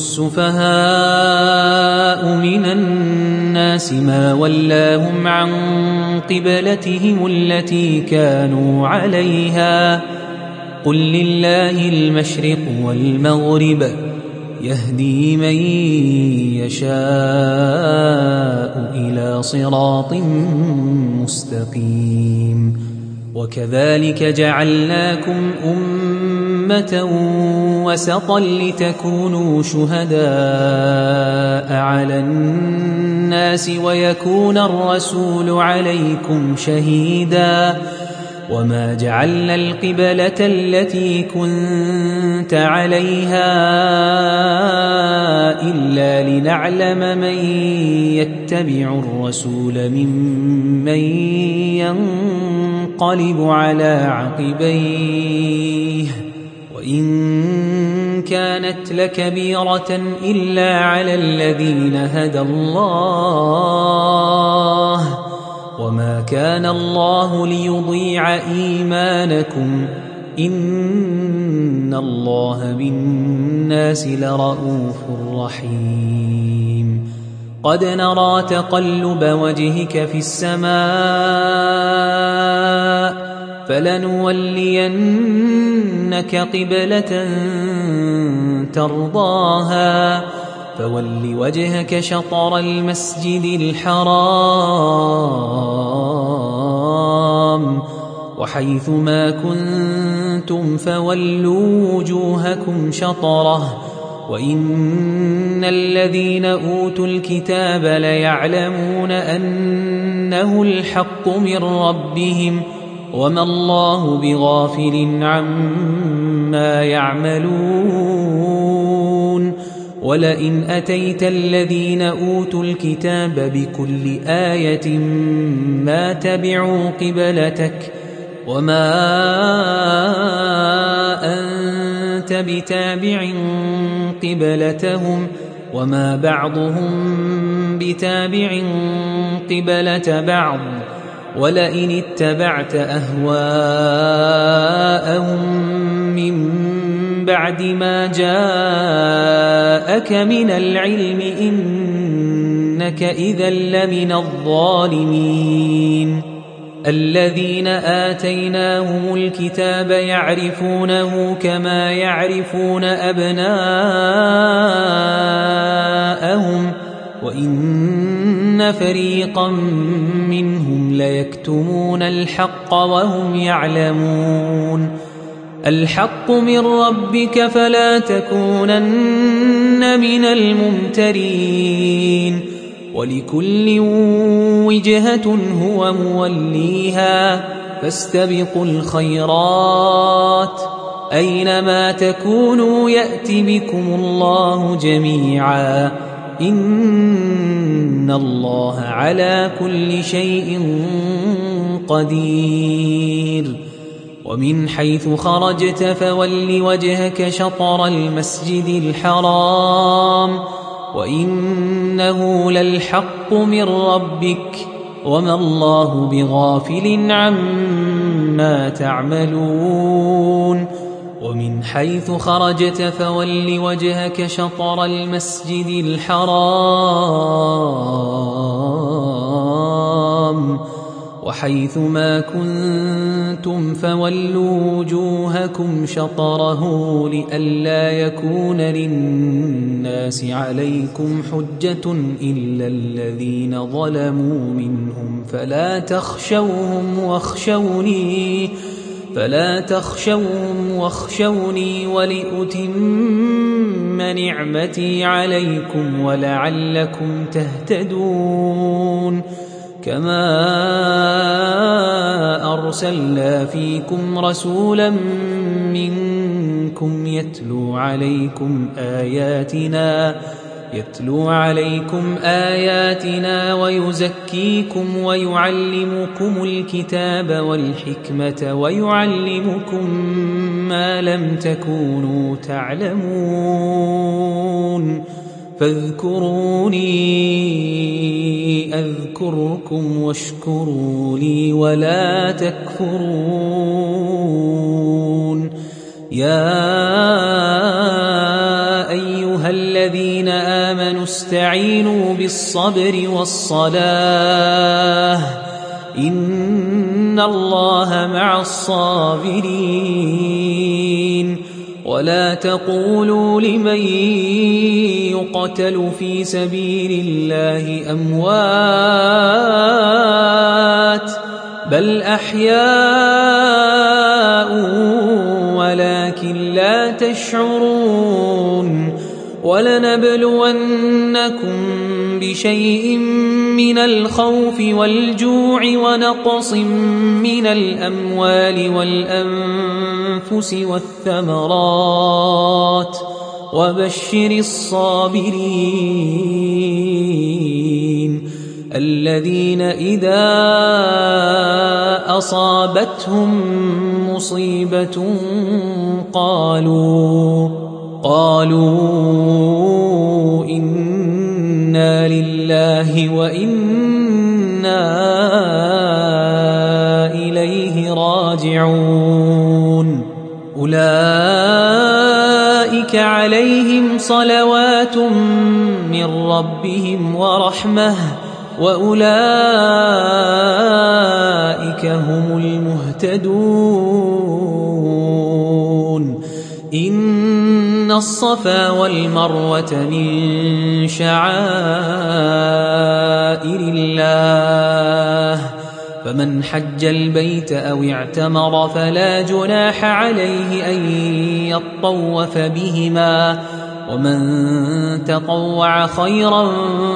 السفهاء من الناس ما ولاهم عن قبلتهم التي كانوا عليها قل لله المشرق والمغرب يهدي من يشاء إلى صراط مستقيم وكذلك جعلناكم أمة وسطا لتكونوا شهداء على الناس ويكون الرسول عليكم شهيدا وما جعلنا القبلة التي كنت عليها إلا لنعلم من يتبع الرسول ممن ينقلب على عقبيه وإن كانت لكبيرة إلا على الذين هدى الله وما كان الله ليضيع إيمانكم إن الله بالناس لرؤوف رحيم قد نرى تقلب وجهك في السماء فلنولينك قبلة ترضاها فول وجهك شطر المسجد الحرام وحيث ما كنتم فولوا وجوهكم شطره وإن الذين أوتوا الكتاب ليعلمون أنه الحق من ربهم وما الله بغافل عما يعملون ولئن أتيت الذين أوتوا الكتاب بكل آية ما تبعوا قبلتك وما أنت بتابع قبلتهم وما بعضهم بتابع قبلة بعض ولئن اتبعت أهواءهم من بعد ما جاءك من العلم إنك إذا لمن الظالمين الذين آتيناهم الكتاب يعرفونه كما يعرفون أبناءهم وإن فريقا منهم ليكتمون الحق وهم يعلمون الحق من ربك فلا تكونن من الممترين ولكل وجهة هو موليها فاستبقوا الخيرات أينما تكونوا يأت بكم الله جميعا إن الله على كل شيء قدير. ومن حيث خرجت فول وجهك شطر المسجد الحرام وإنه للحق من ربك وما الله بغافل عما تعملون. ومن حيث خرجت فول وجهك شطر المسجد الحرام وحيث ما كنتم فولوا وجوهكم شطره لئلا يكون للناس عليكم حجة إلا الذين ظلموا منهم فلا تخشوهم واخشوني ولأتم نعمتي عليكم ولعلكم تهتدون. كما أرسلنا فيكم رسولا منكم يتلو عليكم آياتنا ويزكيكم ويعلمكم الكتاب والحكمة ويعلمكم ما لم تكونوا تعلمون. فاذكروني أذكركم واشكروا لي ولا تكفرون. يا أيها الذين آمنوا استعينوا بالصبر والصلاة إن الله مع الصابرين. ولا تقولوا لمن يقتل في سبيل الله أموات بل أحياء ولكن لا تشعرون. ولنبلونكم بشيء من الخوف والجوع ونقص من الأموال والأنفس والثمرات وبشر الصابرين الذين إذا أصابتهم مصيبة قالوا إنا لله وإنا إليه راجعون. أولئك عليهم صلوات من ربهم ورحمة وأولئك هم المهتدون. إن الصفا والمروة من شعائر الله فمن حج البيت أو اعتمر فلا جناح عليه أن يطوف بهما ومن تطوع خيرا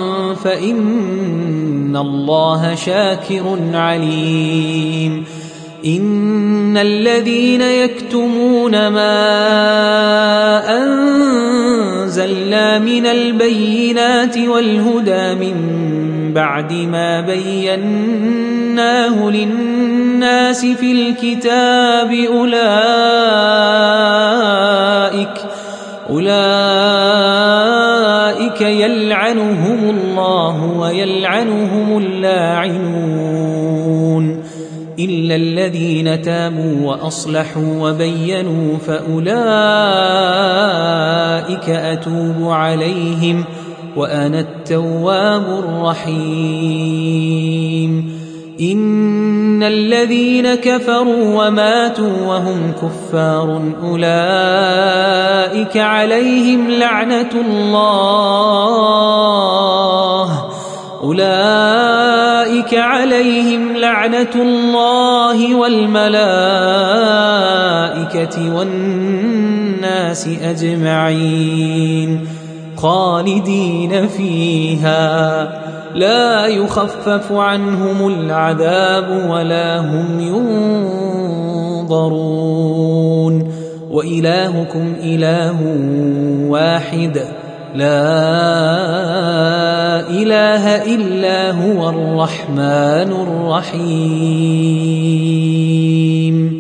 فإن الله شاكر عليم. إن الذين يكتمون ما أنزلنا من البينات والهدى من بعد ما بيناه للناس في الكتاب أولئك يلعنهم الله ويلعنهم اللاعنون إلا الذين تابوا وأصلحوا وبينوا فأولئك أتوب عليهم وأنا التواب الرحيم. إن الذين كفروا وماتوا وهم كفار أولئك عليهم لعنة الله والملائكة والناس أجمعين خالدين فيها لا يخفف عنهم العذاب ولا هم ينظرون. وإلهكم إله واحد لا إله إلا هو الرحمن الرحيم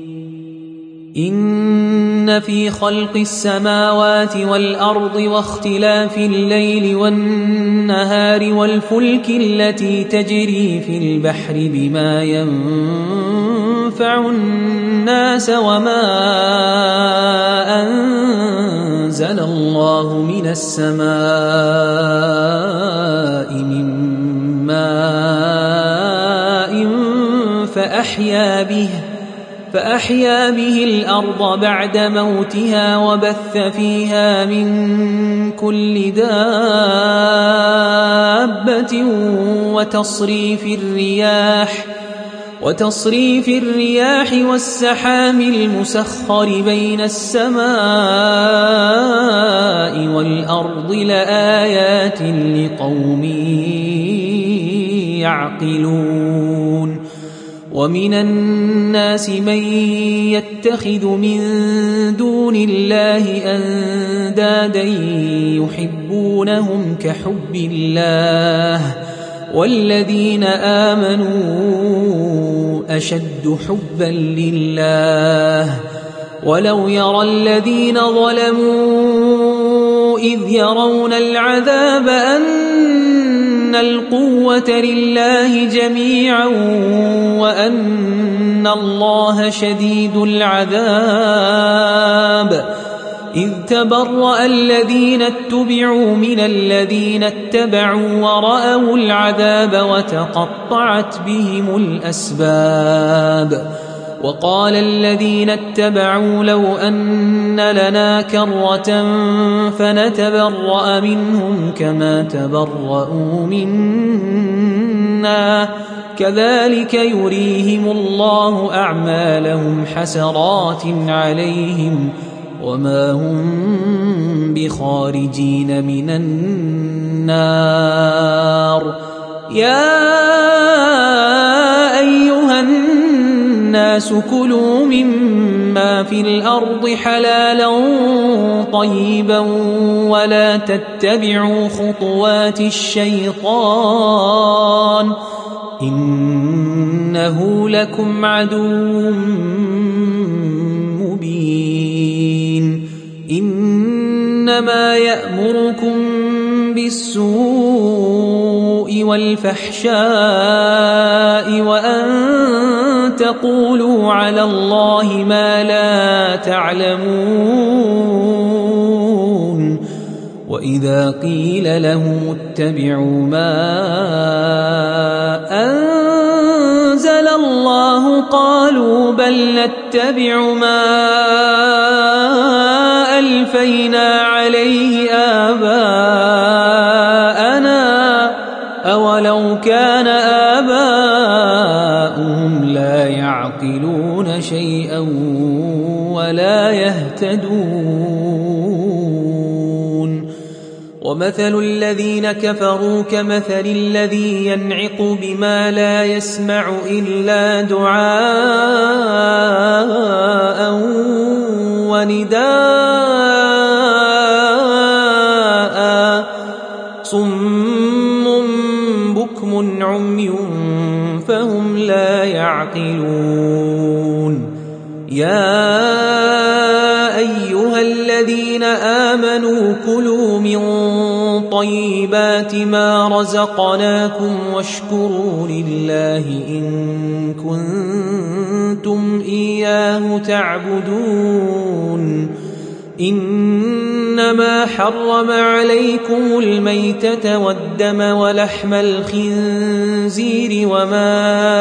إن في خلق السماوات والأرض واختلاف الليل والنهار والفلك التي تجري في البحر بما ينفع الناس وما أنزل الله من السماء من ماء فأحيا به الأرض بعد موتها وبث فيها من كل دابة وتصريف الرياح والسحاب المسخر بين السماء والأرض لآيات لقوم يعقلون ومن الناس من يتخذ من دون الله أندادا يحبونهم كحب الله والذين آمنوا أشد حبا لله ولو يرى الذين ظلموا إذ يرون العذاب أن القوة لله جميعا وأن الله شديد العذاب إذ تبرأ الذين اتبعوا من الذين اتبعوا ورأوا العذاب وتقطعت بهم الأسباب وقال الذين اتبعوا لو أن لنا كرة فنتبرأ منهم كما تبرأوا منا كذلك يريهم الله أعمالهم حسرات عليهم وما هم بخارجين من النار يا أيها الناس كلوا مما في الأرض حلالا طيبا ولا تتبعوا خطوات الشيطان إنه لكم عدو مبين إنما يأمركم بالسوء والفحشاء وأن تقولوا على الله ما لا تعلمون وإذا قيل لهم اتبعوا ما أنزل الله قالوا بل نتبع ما ألفينا عليه آباءنا أولو كان آباؤهم لا يعقلون شيئا ولا يهتدون ومثل الذين كفروا كمثل الذي ينعق بما لا يسمع إلا دعاء ونداء صم بكم عمي فهم لا يعقلون يا أيها الذين آمنوا كلوا من طيبات ما رزقناكم واشكروا لله إن كنتم إياه تعبدون إنما حرم عليكم الميتة والدم ولحم الخنزير وما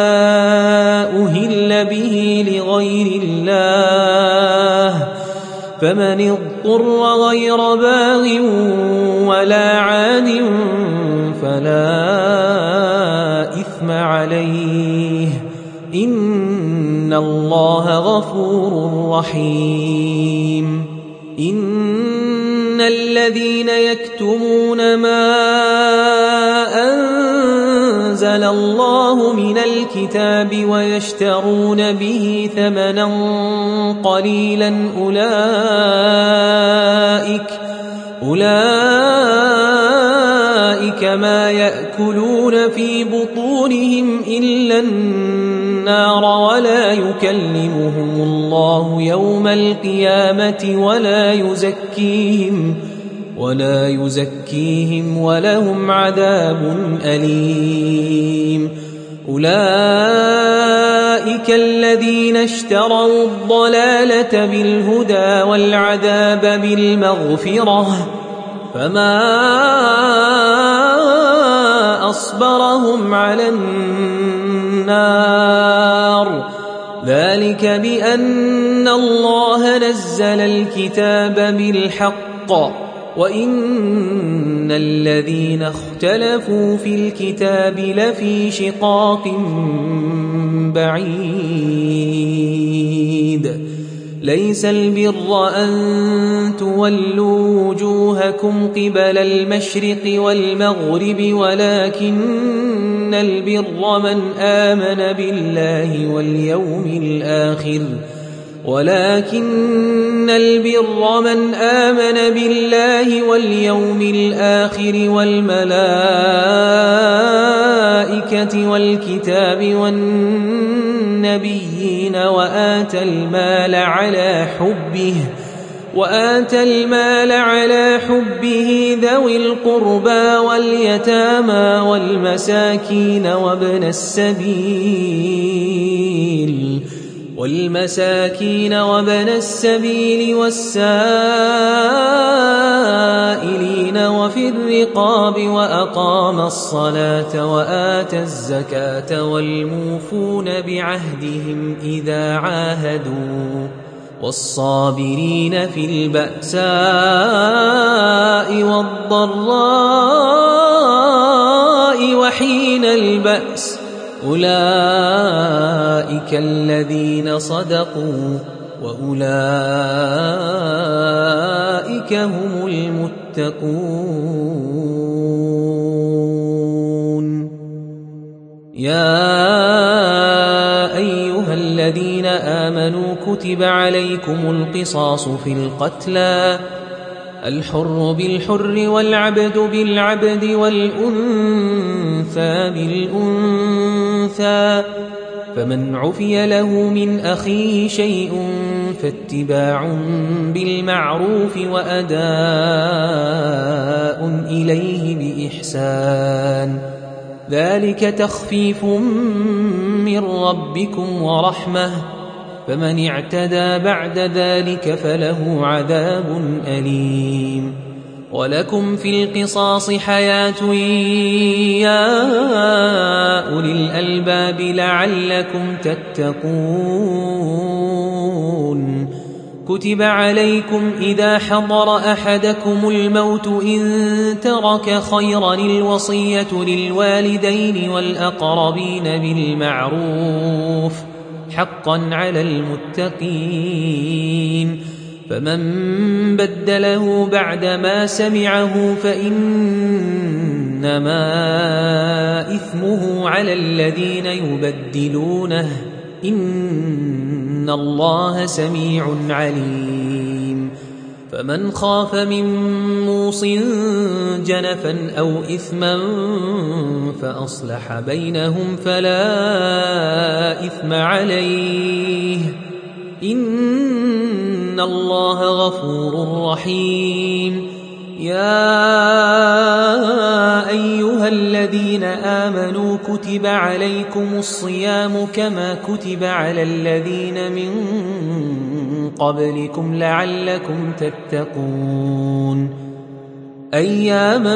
أهل به لغير الله فمن اضطر غير باغ ولا عاد فلا إثم عليه إن الله غفور رحيم إن الذين يكتمون ما أنزل الله من الكتاب ويشترون به ثمنا قليلا أولئك أولئك ما يأكلون في بطونهم إلا النار ولا يكلمهم الله يوم القيامة ولا يزكيهم ولهم عذاب أليم. أولئك الذين اشتروا الضلالة بالهدى والعذاب بالمغفرة فما أصبرهم على النار ذلك بأن الله نزل الكتاب بالحق وإن الذين اختلفوا في الكتاب لفي شقاق بعيد. ليس البر أن تولوا وجوهكم قبل المشرق والمغرب ولكن البر من آمن بالله واليوم الآخر والملائكة والكتاب والنبيين وآتى المال على حبه ذوي القربى واليتامى والمساكين وابن السبيل والسائلين وفي الرقاب وأقام الصلاة وآتى الزكاة والموفون بعهدهم إذا عاهدوا والصابرين في البأساء والضراء وحين البأس أولئك الذين صدقوا وأولئك هم المتقون. يا أيها الذين آمنوا كتب عليكم القصاص في القتلى الحر بالحر والعبد بالعبد والأنثى بالأنثى فمن عفي له من أخيه شيء فاتباع بالمعروف وأداء إليه بإحسان ذلك تخفيف من ربكم ورحمة فمن اعتدى بعد ذلك فله عذاب أليم. ولكم في القصاص حياة يا أولي الألباب لعلكم تتقون. كتب عليكم إذا حضر أحدكم الموت إن ترك خيرا الوصية للوالدين والأقربين بالمعروف حقا على المتقين فمن بدله بعدما سمعه فإنما إثمه على الذين يبدلونه إن الله سميع عليم. فمن خاف من موص جنفا أو إثما فأصلح بينهم فلا إثم عليه إن الله غفور رحيم. يا أيها الذين آمنوا كتب عليكم الصيام كما كتب على الذين من قبلكم لعلكم تتقون أياما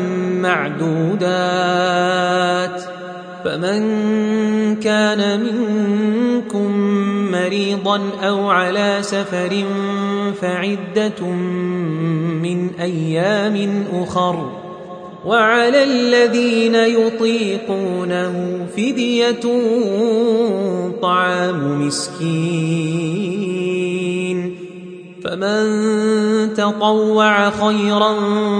معدودات فمن كان منكم مريضا أو على سفر فعدة من أيام أخر وعلى الذين يطيقونه فدية طعام مسكين فمن تطوع خيرا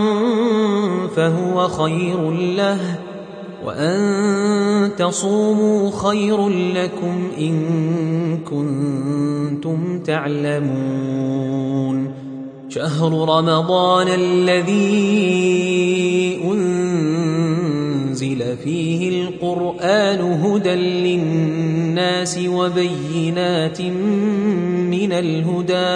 فهو خير له وأن تصوموا خير لكم إن كنتم تعلمون. شهر رمضان الذي أنزل فيه القرآن هدى للناس وبينات من الهدى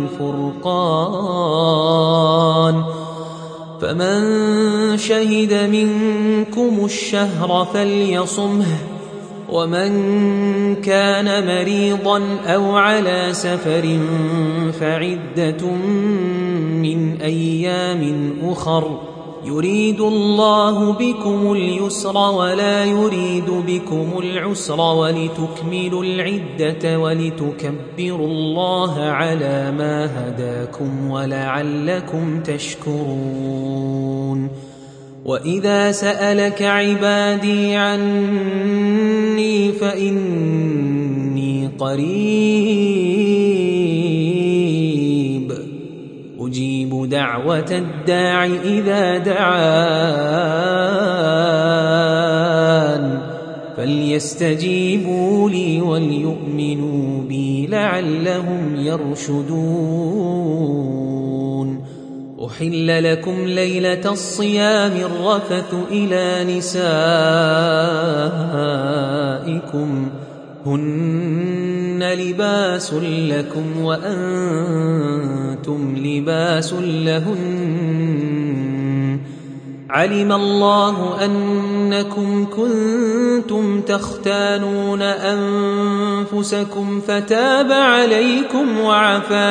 والفرقان فمن شهد منكم الشهر فليصمه ومن كان مريضا أو على سفر فعدة من أيام أخر يريد الله بكم اليسر ولا يريد بكم العسر ولتكملوا العدة ولتكبروا الله على ما هداكم ولعلكم تشكرون وإذا سألك عبادي عني فإني قريب أجيب دعوة الداع إذا دعان فليستجيبوا لي وليؤمنوا بي لعلهم يرشدون أحل لكم ليلة الصيام الرفث إلى نسائكم هن لباس لكم وأنتم لباس لهن علم الله أنكم كنتم تختانون أنفسكم فتاب عليكم وعفى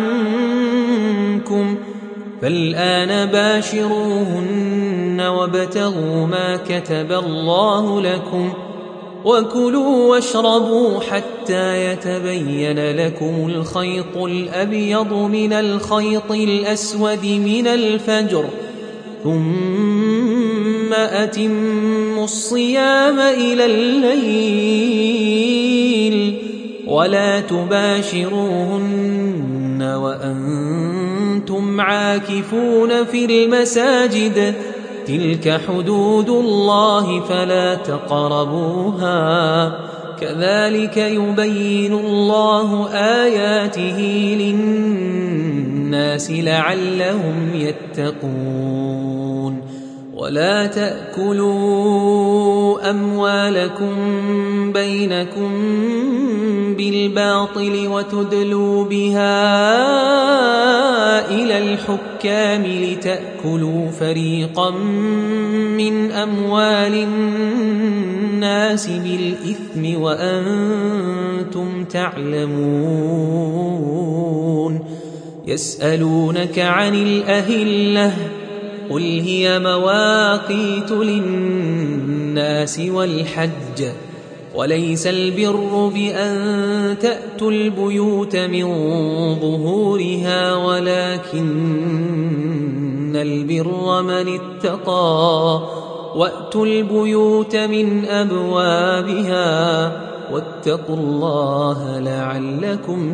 عنكم فالآن باشروهن وابتغوا ما كتب الله لكم وكلوا واشربوا حتى يتبين لكم الخيط الأبيض من الخيط الأسود من الفجر ثم أتموا الصيام إلى الليل ولا تباشروهن وأنتم عاكفون في المساجد تلك حدود الله فلا تقربوها كذلك يبين الله آياته للناس لعلهم يتقون ولا تأكلوا أموالكم بينكم بالباطل وتدلوا بها إلى الحكام لتأكلوا فريقا من أموال الناس بالإثم وأنتم تعلمون يسألونك عن الأهلة قل هي مواقيت للناس والحج وليس البر بأن تأتوا البيوت من ظهورها ولكن البر من اتقى وأتوا البيوت من أبوابها واتقوا الله لعلكم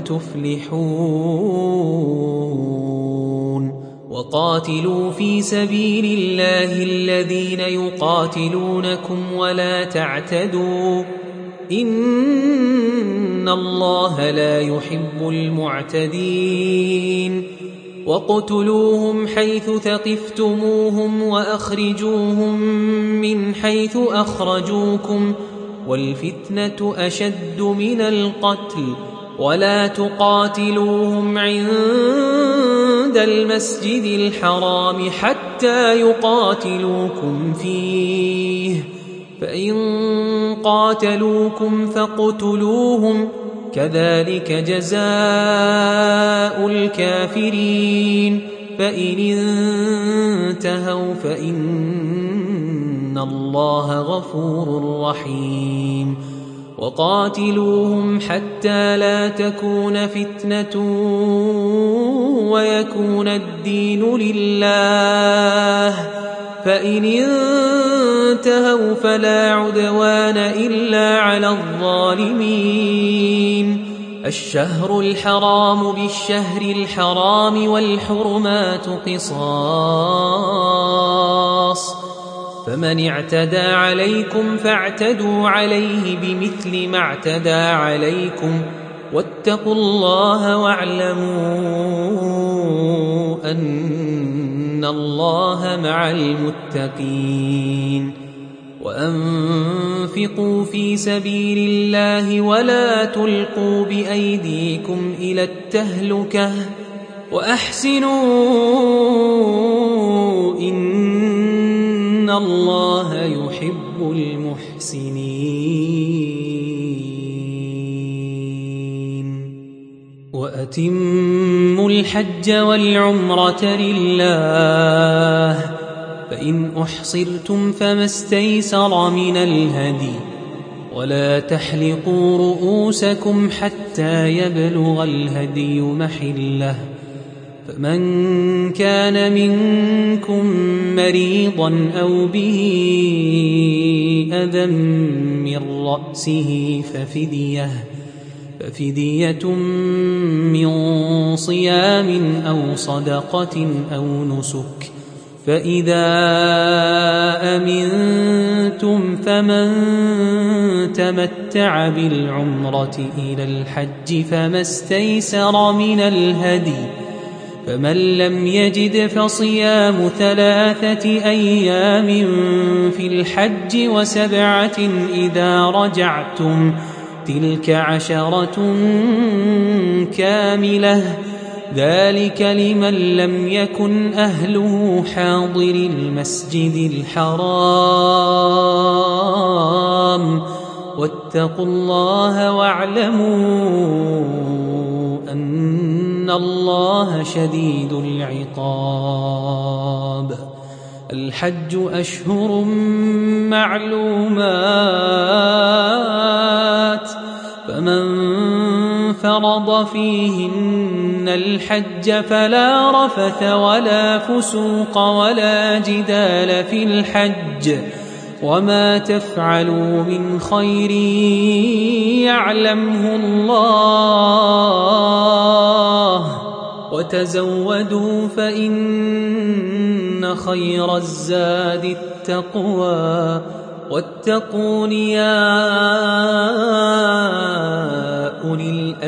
تفلحون وقاتلوا في سبيل الله الذين يقاتلونكم ولا تعتدوا إن الله لا يحب المعتدين واقتلوهم حيث ثقفتموهم وأخرجوهم من حيث أخرجوكم والفتنة أشد من القتل ولا تقاتلوهم عند المسجد الحرام حتى يقاتلوكم فيه فإن قاتلوكم فاقتلوهم كذلك جزاء الكافرين فإن انتهوا فإن الله غفور رحيم وقاتلوهم حتى لا تكون فتنة ويكون الدين لله فإن انتهوا فلا عدوان إلا على الظالمين الشهر الحرام بالشهر الحرام والحرمات قصاص فمن اعتدى عليكم فاعتدوا عليه بمثل ما اعتدى عليكم واتقوا الله واعلموا أن الله مع المتقين وأنفقوا في سبيل الله ولا تلقوا بأيديكم إلى التهلكة وأحسنوا إن الله يحب المحسنين وأتموا الحج والعمرة لله فإن أحصرتم فما استيسر من الهدي ولا تحلقوا رؤوسكم حتى يبلغ الهدي محله فمن كان منكم مريضا أو به أذى من رأسه ففدية من صيام أو صدقة أو نسك فإذا أمنتم فمن تمتع بالعمرة إلى الحج فما استيسر من الهدي فمن لم يجد فصيام 3 أيام في الحج و7 إذا رجعتم تلك 10 كاملة ذلك لمن لم يكن أهله حاضر المسجد الحرام واتقوا الله واعلموا أن الله شديد العقاب الحج أشهر معلومات فمن فرض فيهن الحج فلا رفث ولا فسوق ولا جدال في الحج وما تفعلوا من خير يعلمه الله وتزودوا فإن خير الزاد التقوى واتقون يا أولي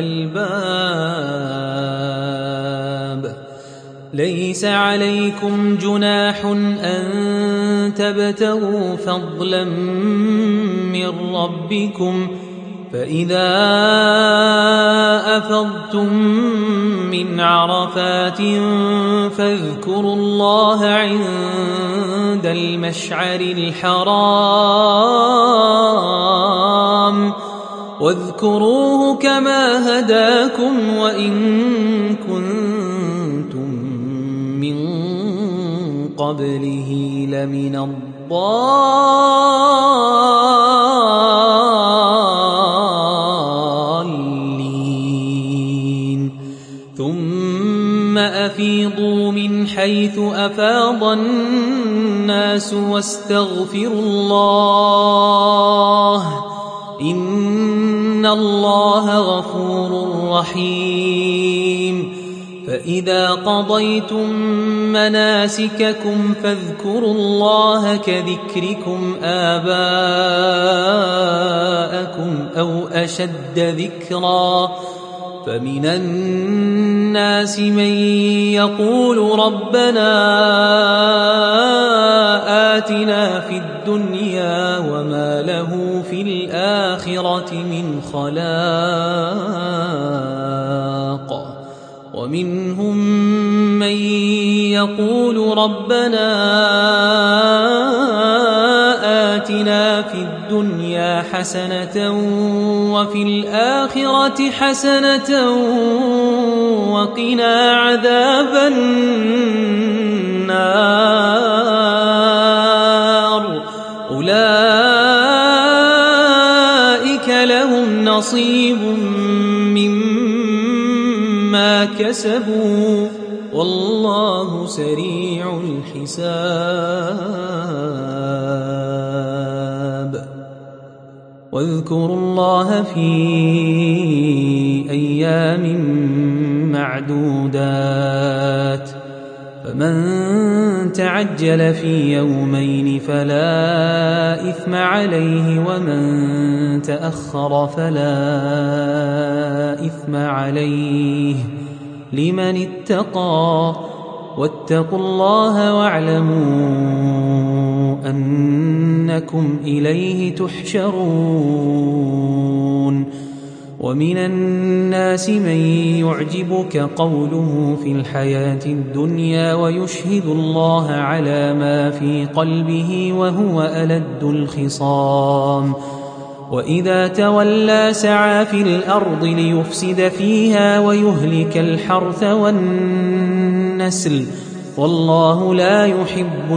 الألباب ليس عليكم جناح أن تبتغوا فضلا من ربكم فإذا أفضتم من عرفات فاذكروا الله عند المشعر الحرام واذكروه كما هداكم وإن كنتم من قبله لمن الضالين ثم أفيضوا من حيث أفاض الناس واستغفروا الله إن الله غفور رحيم فإذا قضيتم مناسككم فاذكروا الله كذكركم آباءكم أو أشد ذكرا فمن الناس من يقول ربنا آتنا في الدنيا وما له في الآخرة من خلاق ومنهم من يقول ربنا آتنا في الدنيا حسنة وفي الآخرة حسنة وقنا عذاب النار أولئك لهم نصيب مما كسبوا والله سريع الحساب واذكروا الله في أيام معدودات فمن تعجل في يومين فلا إثم عليه ومن تأخر فلا إثم عليه لمن اتقى واتقوا الله واعلموا أنكم إليه تحشرون ومن الناس من يعجبك قوله في الحياة الدنيا ويشهد الله على ما في قلبه وهو ألد الخصام وإذا تولى سعى في الأرض ليفسد فيها ويهلك الحرث والنسل والله لا يحب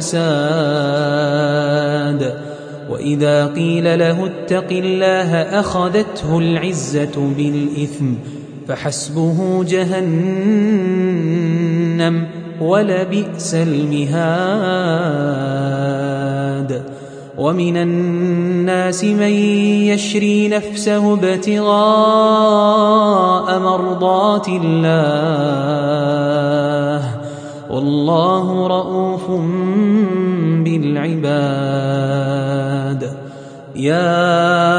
الفساد وإذا قيل له اتق الله أخذته العزة بالإثم فحسبه جهنم ولبئس المهاد ومن الناس من يشري نفسه ابتغاء مرضات الله والله رؤوف بالعباد يا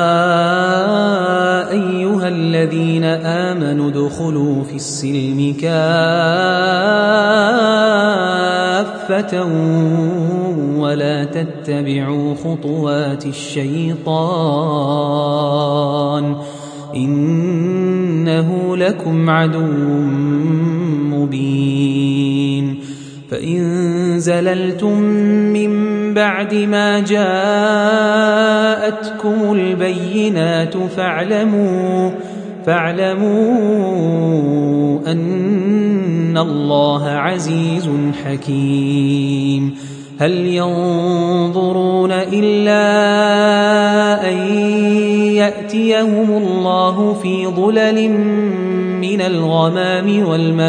أيها الذين آمنوا ادخلوا في السلم كافة ولا تتبعوا خطوات الشيطان إنه لكم عدو مبين فإن زللتم من بعد ما جاءتكم البينات فاعلموا أن الله عزيز حكيم هل ينظرون إلا أن يأتيهم الله في ظلل من الغمام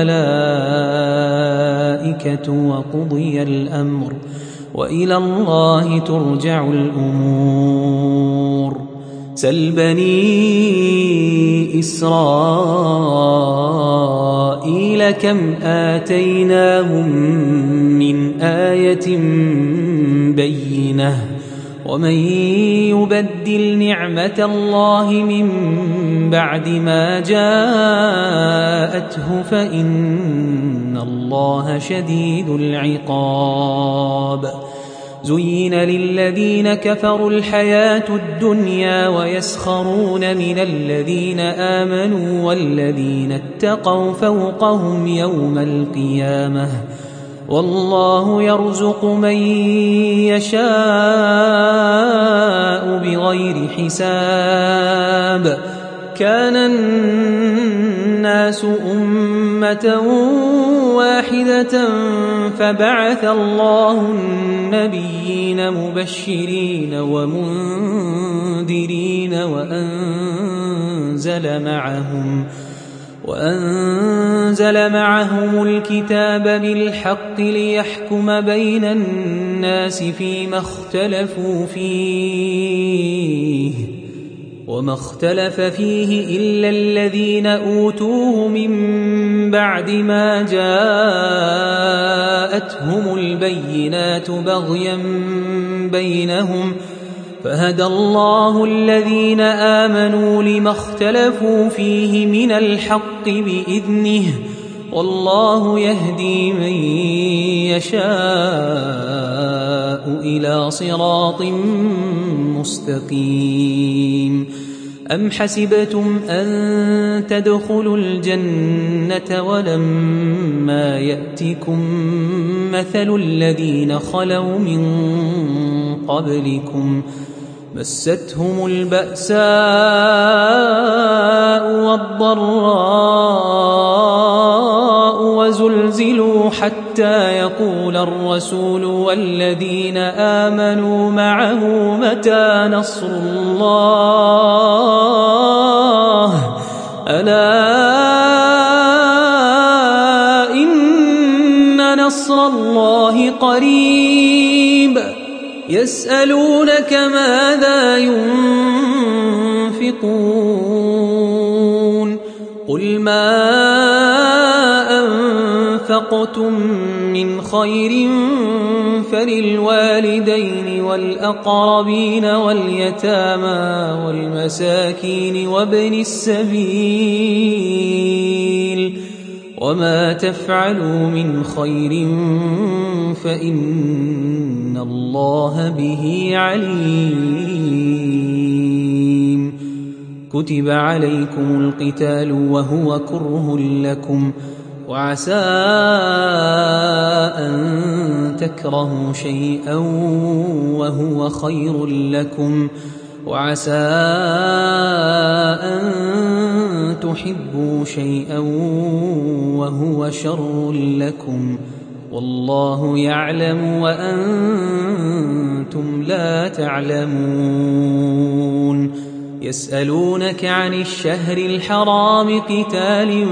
والملائكة وقضي الأمر وإلى الله ترجع الأمور سل بني إسرائيل كم آتيناهم من آية بينة ومن يبدل نعمة الله من بعد ما جاءته فإن الله شديد العقاب زين للذين كفروا الحياة الدنيا ويسخرون من الذين آمنوا والذين اتقوا فوقهم يوم القيامة والله يرزق من يشاء بغير حساب كان الناس أمة واحدة فبعث الله النبيين مبشرين ومنذرين وأنزل معهم الكتاب بالحق ليحكم بين الناس فيما اختلفوا فيه وما اختلف فيه إلا الذين أوتوه من بعد ما جاءتهم البينات بغيا بينهم فهدى الله الذين آمنوا لما اختلفوا فيه من الحق بإذنه والله يهدي من يشاء إلى صراط مستقيم أم حسبتم أن تدخلوا الجنة ولما يأتكم مثل الذين خلوا من قبلكم مستهم البأساء والضراء وزلزلوا حتى يقول الرسول والذين آمنوا معه متى نصر الله ألا إن نصر الله قريب يسألونك ماذا ينفقون قل ما أنفقتم من خير فللوالدين والأقربين واليتامى والمساكين وابن السبيل وما تفعلوا من خير فإن الله به عليم. كتب عليكم القتال وهو كره لكم وعسى أن تكرهوا شيئا وهو خير لكم وعسى أن تحبوا شيئا وهو شر لكم والله يعلم وأنتم لا تعلمون. يسألونك عن الشهر الحرام قتال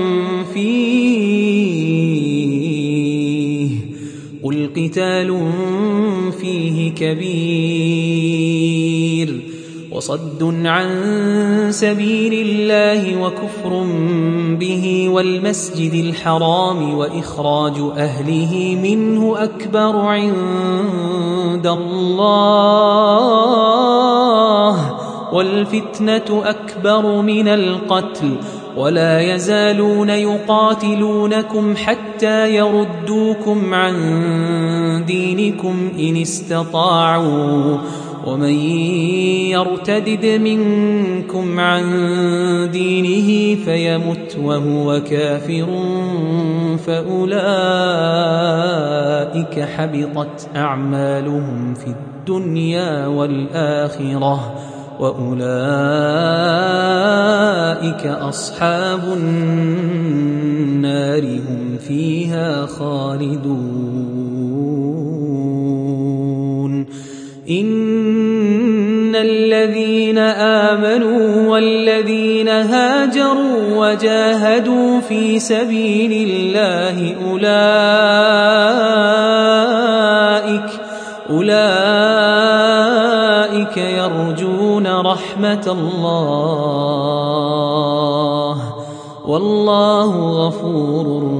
فيه قل قتال فيه كبير وصد عن سبيل الله وكفر به والمسجد الحرام وإخراج أهله منه أكبر عند الله والفتنة أكبر من القتل ولا يزالون يقاتلونكم حتى يردوكم عن دينكم إن استطاعوا ومن يرتدد منكم عن دينه فيمت وهو كافر فأولئك حبطت أعمالهم في الدنيا والآخرة وأولئك أصحاب النار هم فيها خالدون. إن الذين آمنوا والذين هاجروا وجاهدوا في سبيل الله أولئك يرجون رحمة الله والله غفور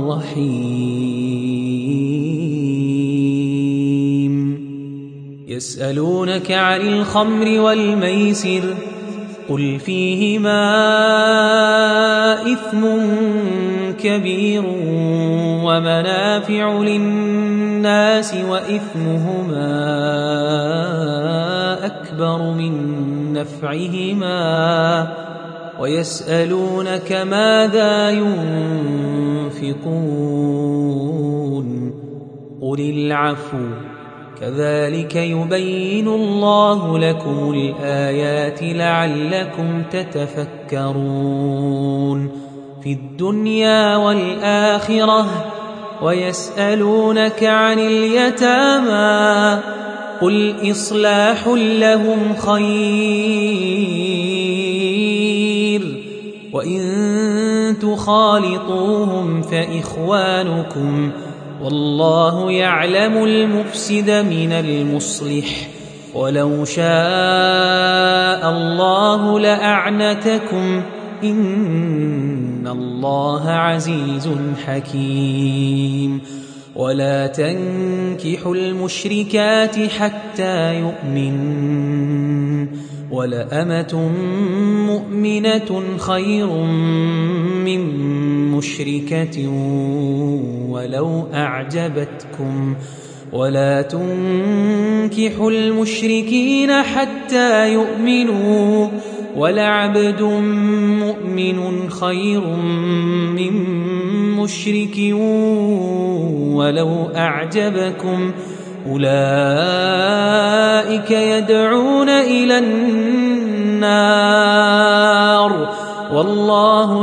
رحيم. يسألونك عن الخمر والميسر قل فيهما إثم كبير ومنافع للناس وإثمهما أكبر من نفعهما ويسألونك ماذا ينفقون قل العفو كذلك يبين الله لكم الآيات لعلكم تتفكرون في الدنيا والآخرة. ويسألونك عن اليتامى قل إصلاح لهم خير وإن تخالطوهم فإخوانكم والله يعلم المفسد من المصلح ولو شاء الله لأعنتكم إن الله عزيز حكيم. ولا تنكحوا المشركات حتى يؤمنوا ولأمة مؤمنة خير من مشركة ولو أعجبتكم ولا تنكحوا المشركين حتى يؤمنوا ولعبد مؤمن خير من مشرك ولو أعجبكم أولئك يدعون إلى النار والله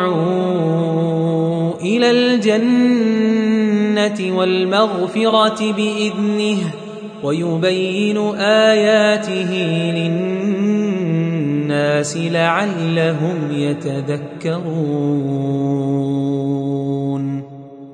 يدعو إلى الجنة والمغفرة بإذنه ويبين آياته للناس لعلهم يتذكرون.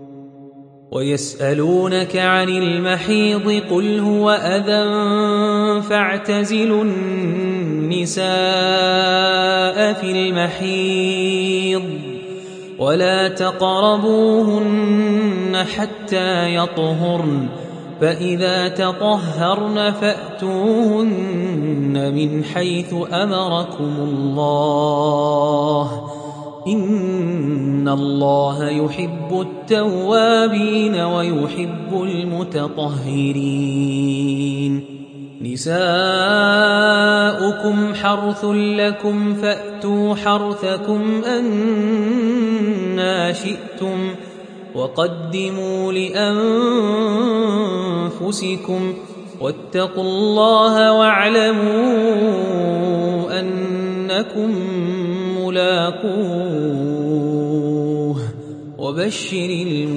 ويسألونك عن المحيض قل هو أذى فاعتزلوا النساء في المحيض ولا تقربوهن حتى يطهرن فإذا تطهرن فأتوهن من حيث أمركم الله إن الله يحب التوابين ويحب المتطهرين نساؤكم حرث لكم فأتوا حرثكم أنى شئتم وقدموا لأنفسكم واتقوا الله واعلموا أنكم ملاقوه وبشر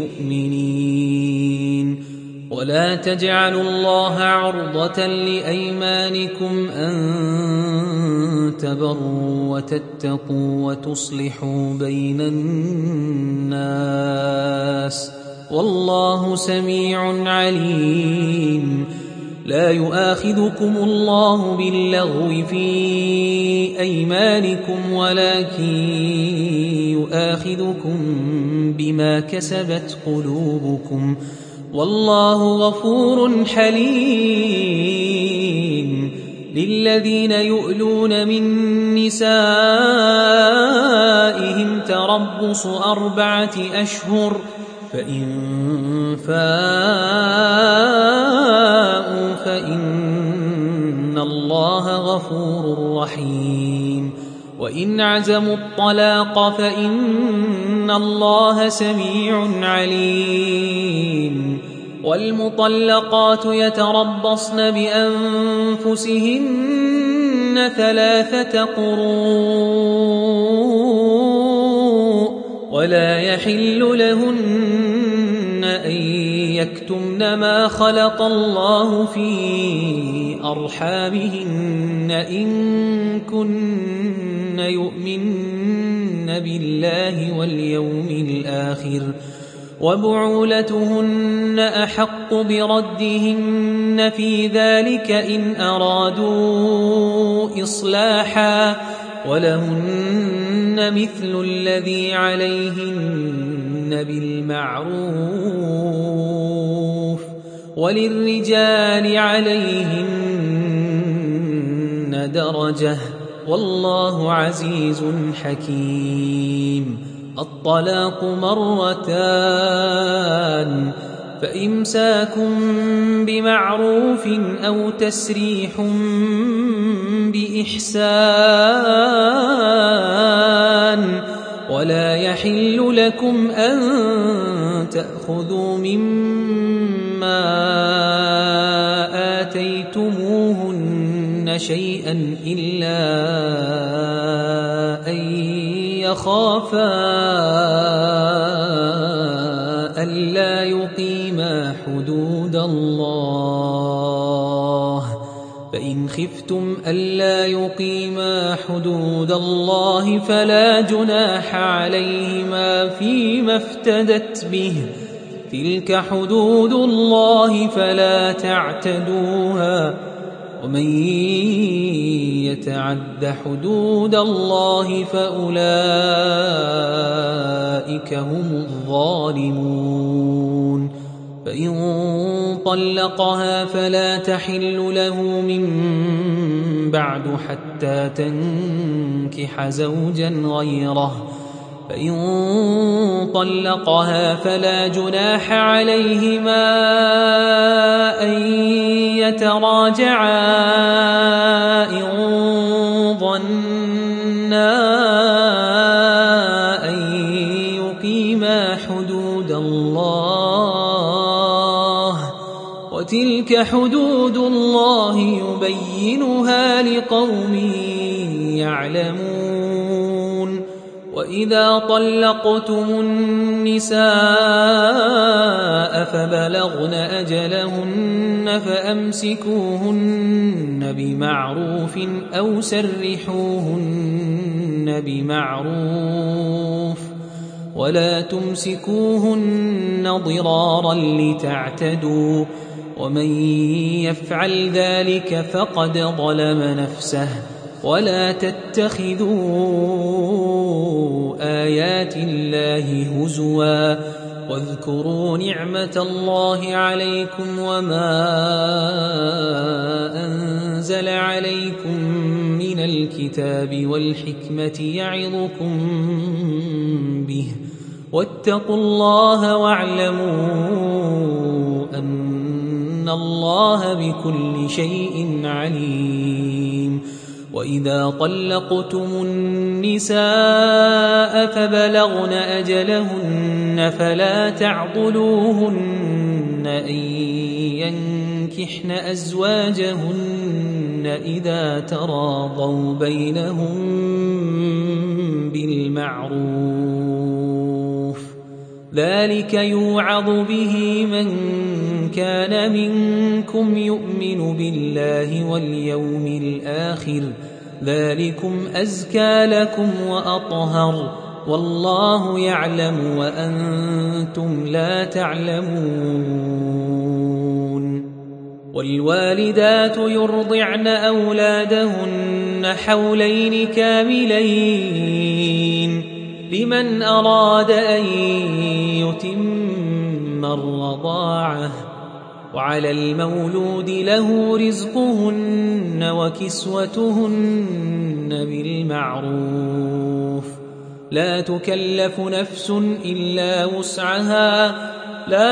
المؤمنين ولا تجعلوا الله عرضة لأيمانكم أن تبروا وتتقوا وتصلحوا بين الناس والله سميع عليم لا يؤاخذكم الله باللغو في أيمانكم ولكن يؤاخذكم بما كسبت قلوبكم والله غفور حليم للذين يؤلون من نسائهم تربص 4 أشهر فإن فاءوا فإن الله غفور رحيم وإن عزموا الطلاق فإن الله سميع عليم والمطلقات يتربصن بأنفسهن 3 قروء ولا يحل لهن أن يكتمن ما خلق الله في أرحامهن إن كن يؤمن بالله واليوم الآخر وبعولتهن أحق بردهن في ذلك إن أرادوا إصلاحا ولهن مثل الذي عليهن بالمعروف وللرجال عليهن درجة والله عزيز حكيم الطلاق 2 فإمساك بمعروف أو تسريح بإحسان ولا يحل لكم أن تأخذوا مما آتيتموهن شيئا إلا أن يخافا ألا يقيما حدود الله فإن خفتم ألا يقيما حدود الله فلا جناح عليهما فيما افتدت به تلك حدود الله فلا تعتدوها ومن يتعد حدود الله فأولئك هم الظالمون فإن طلقها فلا تحل له من بعد حتى تنكح زوجا غيره فإن طلقها فلا جناح عليهما أن يتراجعا إن ظنا أن يقيما حدود الله وتلك حدود الله يبينها لقوم يعلمون وإذا طلقتم النساء فبلغن أجلهن فأمسكوهن بمعروف أو سرحوهن بمعروف ولا تمسكوهن ضرارا لتعتدوا ومن يفعل ذلك فقد ظلم نفسه ولا تتخذوا آيات الله هزوا واذكروا نعمة الله عليكم وما أنزل عليكم من الكتاب والحكمة يعظكم به واتقوا الله واعلموا أن الله بكل شيء عليم. وإذا طلقتم النساء فبلغن أجلهن فلا تعضلوهن أن ينكحن أزواجهن إذا تراضوا بينهم بالمعروف، ذلك يوعظ به من كان منكم يؤمن بالله واليوم الآخر، ذلكم أزكى لكم وأطهر، والله يعلم وأنتم لا تعلمون. والوالدات يرضعن أولادهن حولين كاملين لمن أراد أن يتم الرضاعة، وعلى المولود له رزقهن وكسوتهن بالمعروف، لا تكلف نفس إلا وسعها، لا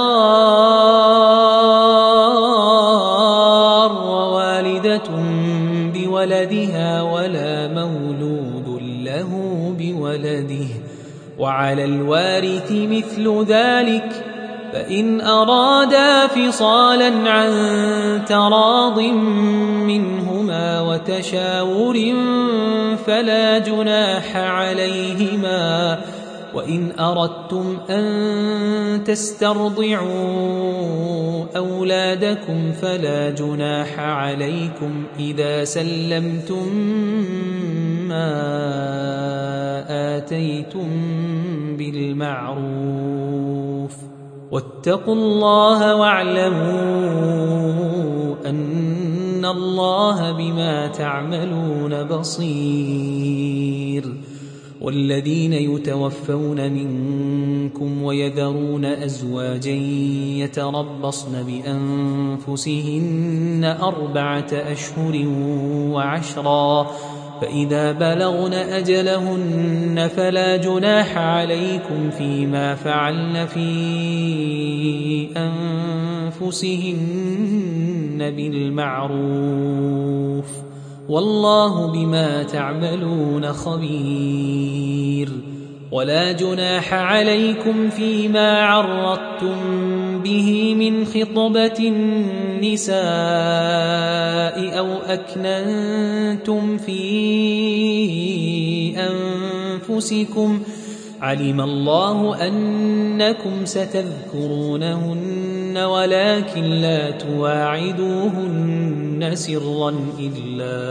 تضار والدة بولدها ولا مولود له بولده، وعلى الوارث مثل ذلك، فإن أرادا فصالا عن تراض منهما وتشاور فلا جناح عليهما. وإن أردتم أن تسترضعوا أولادكم فلا جناح عليكم إذا سلمتم ما آتيتم بالمعروف، واتقوا الله واعلموا أن الله بما تعملون بصير. والذين يتوفون منكم ويذرون أزواجا يتربصن بأنفسهن 4 أشهر وعشرا، فإذا بلغن أجلهن فلا جناح عليكم فيما فعلن في أنفسهن بالمعروف، والله بما تعملون خبير. ولا جناح عليكم فيما عرضتم به من خطبة النساء أو أكننتم في أنفسكم، علم الله أنكم ستذكرونهن ولكن لا تواعدوهن سرا إلا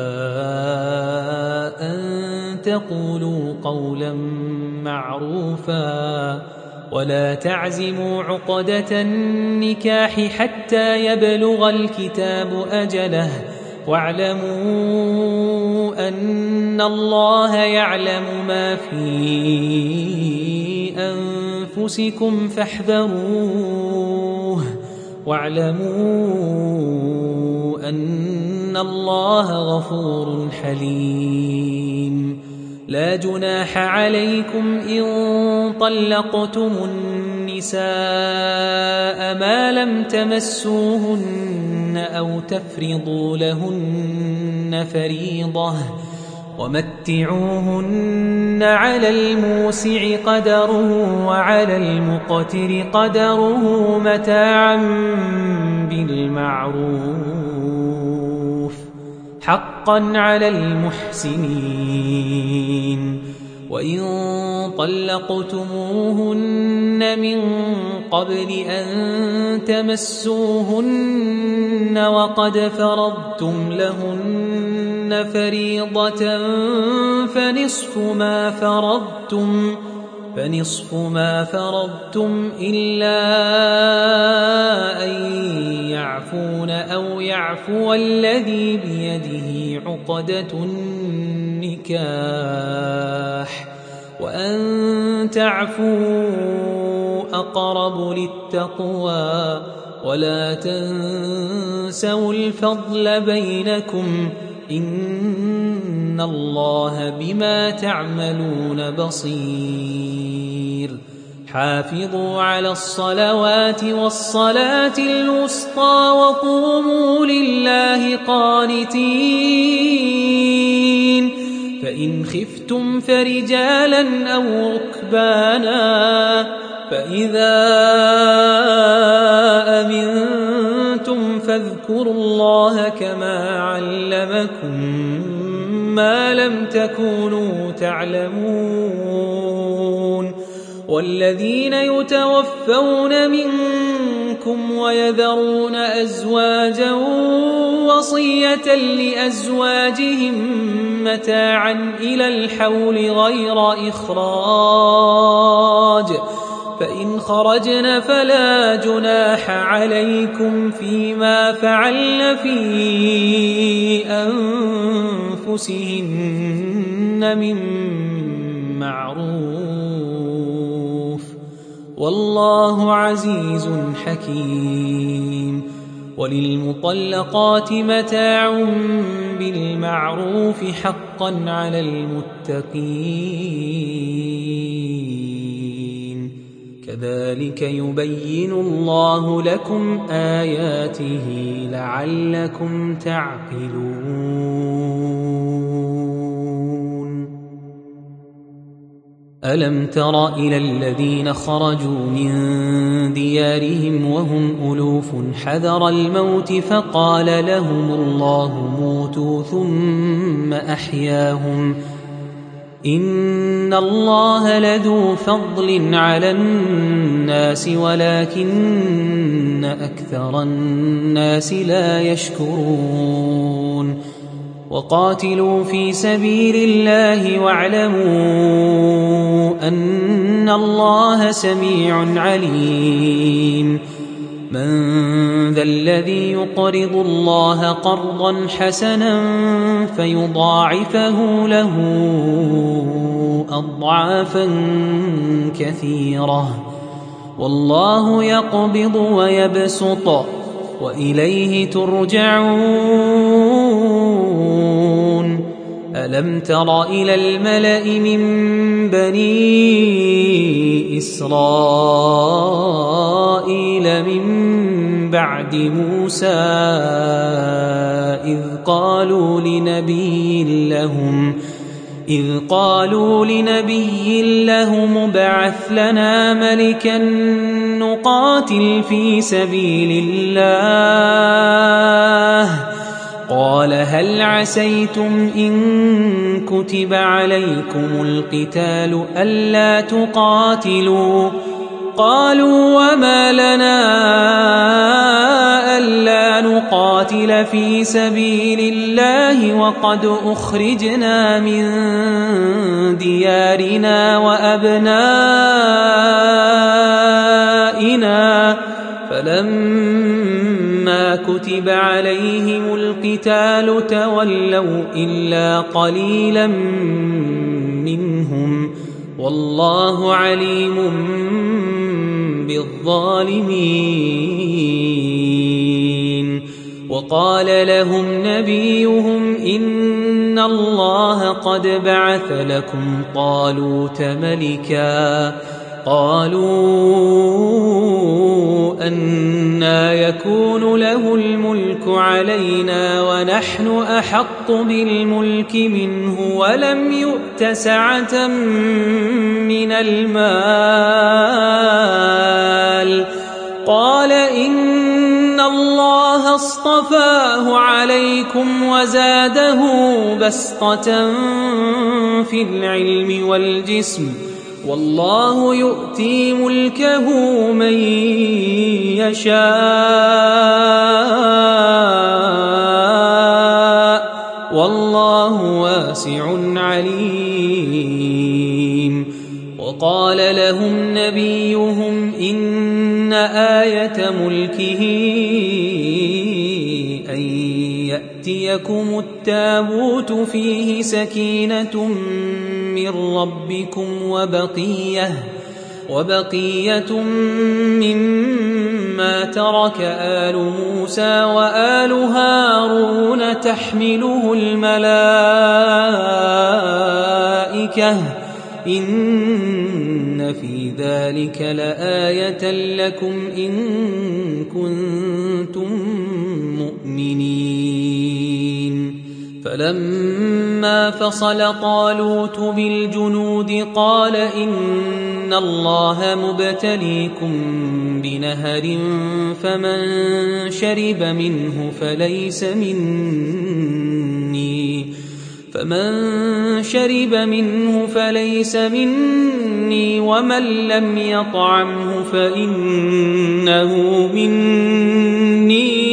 أن تقولوا قولا معروفا، ولا تعزموا عقدة النكاح حتى يبلغ الكتاب أجله، واعلموا أن الله يعلم ما في أنفسكم فاحذروه، واعلموا أن الله غفور حليم. لا جناح عليكم إن طلقتم النساء ما لم تمسوهن أو تفرضوا لهن فريضة، ومتعوهن على الموسع قدره وعلى المقتر قدره متاعا بالمعروف، حقا على المحسنين. وإن طلقتموهن من قبل أن تمسوهن وقد فرضتم لهن فريضة فنصف ما فرضتم إلا أن يعفون أو يعفو الذي بيده عقدة النكاح، وأن تعفوا أقرب للتقوى ولا تنسوا الفضل بينكم إن الله بما تعملون بصير حافظوا على الصلوات والصلاة الوسطى وقوموا لله قانتين فإن خفتم فرجالا أو ركبانا فإذا أمنتم فاذكروا الله كما علمكم ما لم تكونوا تعلمون والذين يتوفون منكم ويذرون أزواجا وصية لأزواجهم متاعا إلى الحول غير إخراج فإن خرجن فلا جناح عليكم فيما فعلن في أنفسهن من معروف والله عزيز حكيم وللمطلقات متاع بالمعروف حقا على المتقين كذلك يبين الله لكم آياته لعلكم تعقلون ألم تر إلى الذين خرجوا من ديارهم وهم ألوف حذر الموت فقال لهم الله موتوا ثم أحياهم إن الله لذو فضل على الناس ولكن أكثر الناس لا يشكرون وقاتلوا في سبيل الله واعلموا أن الله سميع عليم من ذا الذي يقرض الله قرضا حسنا فيضاعفه له أضعافا كثيرة والله يقبض ويبسط وإليه ترجعون ألم تر إلى الملأ من بني إسرائيل من بعد موسى إذ قالوا لنبي لهم ابعث لنا ملكا نقاتل في سبيل الله قال هل عسيتم إن كتب عليكم القتال ألا تقاتلوا قالوا وما لنا ألا نقاتل في سبيل الله وقد أخرجنا من ديارنا وأبنائنا فلما كتب عليهم القتال تولوا إلا قليلا منهم والله عليم بالظالمين وقال لهم نبيهم إن الله قد بعث لكم طالوت ملكا قالوا أنى يكون له الملك علينا ونحن أحق بالملك منه ولم يؤت سعة من المال قال إن الله اصطفاه عليكم وزاده بسطة في العلم والجسم والله يؤتي ملكه من يشاء والله واسع عليم وقال لهم نبيهم إن آية ملكه أن يأتيكم التابوت فيه سكينة من ربكم وبقية مما ترك آل موسى وآل هارون تحمله الملائكة إن في ذلك لآية لكم إن كنتم مؤمنين فلما فصل طالوت بالجنود قال إن الله مبتليكم بنهر فمن شرب منه فليس مني ومن لم يطعمه فإنه مني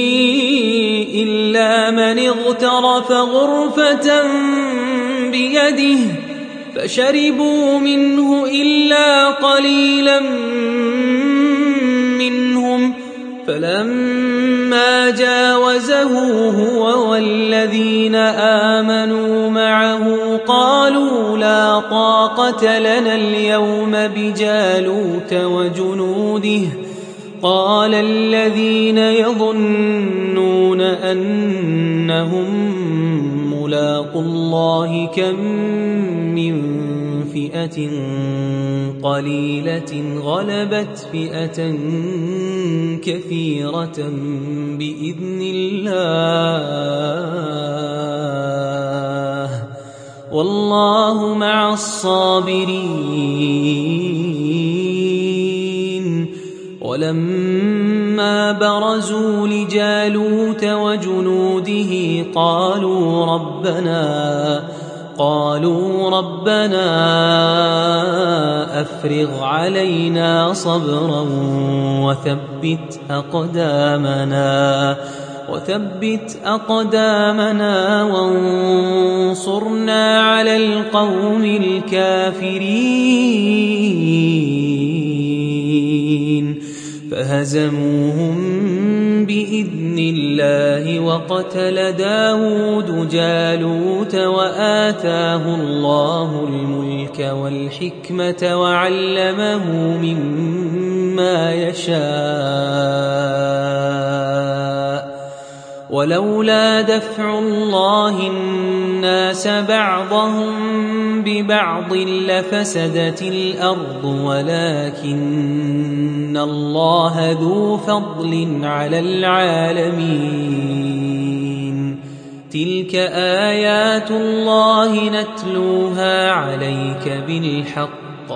إلا من اغترف غرفة بيده فشربوا منه إلا قليلا منهم فلما جاوزه هو والذين آمنوا معه قالوا لا طاقة لنا اليوم بجالوت وجنوده قال الذين يظنون أنهم ملاقو الله كم من فئة قليلة غلبت فئة كثيرة بإذن الله والله مع الصابرين ولما برزوا لجالوت وجنوده قالوا ربنا أفرغ علينا صبرا وثبت أقدامنا وانصرنا على القوم الكافرين فهزموهم بإذن الله وقتل داود جالوت وآتاه الله الملك والحكمة وعلمه مما يشاء ولولا دفع الله الناس بعضهم ببعض لفسدت الأرض ولكن الله ذو فضل على العالمين تلك آيات الله نتلوها عليك بالحق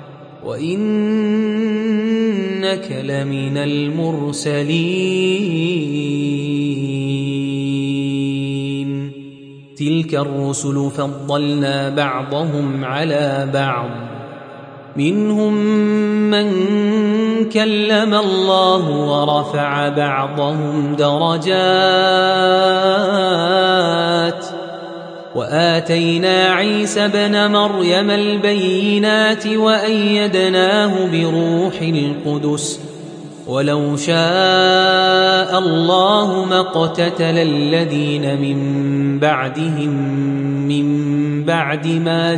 وإنك لمن المرسلين تلك الرسل فضلنا بعضهم على بعض منهم من كلم الله ورفع بعضهم درجات وآتينا عيسى ابن مريم البينات وأيدناه بروح القدس ولو شاء الله ما اقتتل الذين من بعدهم من بعد ما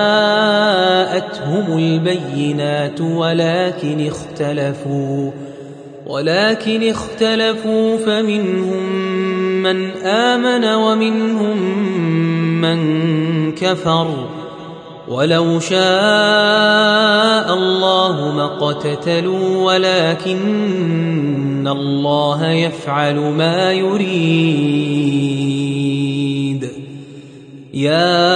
جاءتهم البينات ولكن اختلفوا فمنهم من آمن ومنهم من كفر ولو شاء الله ما اقتتلوا ولكن الله يفعل ما يريد يا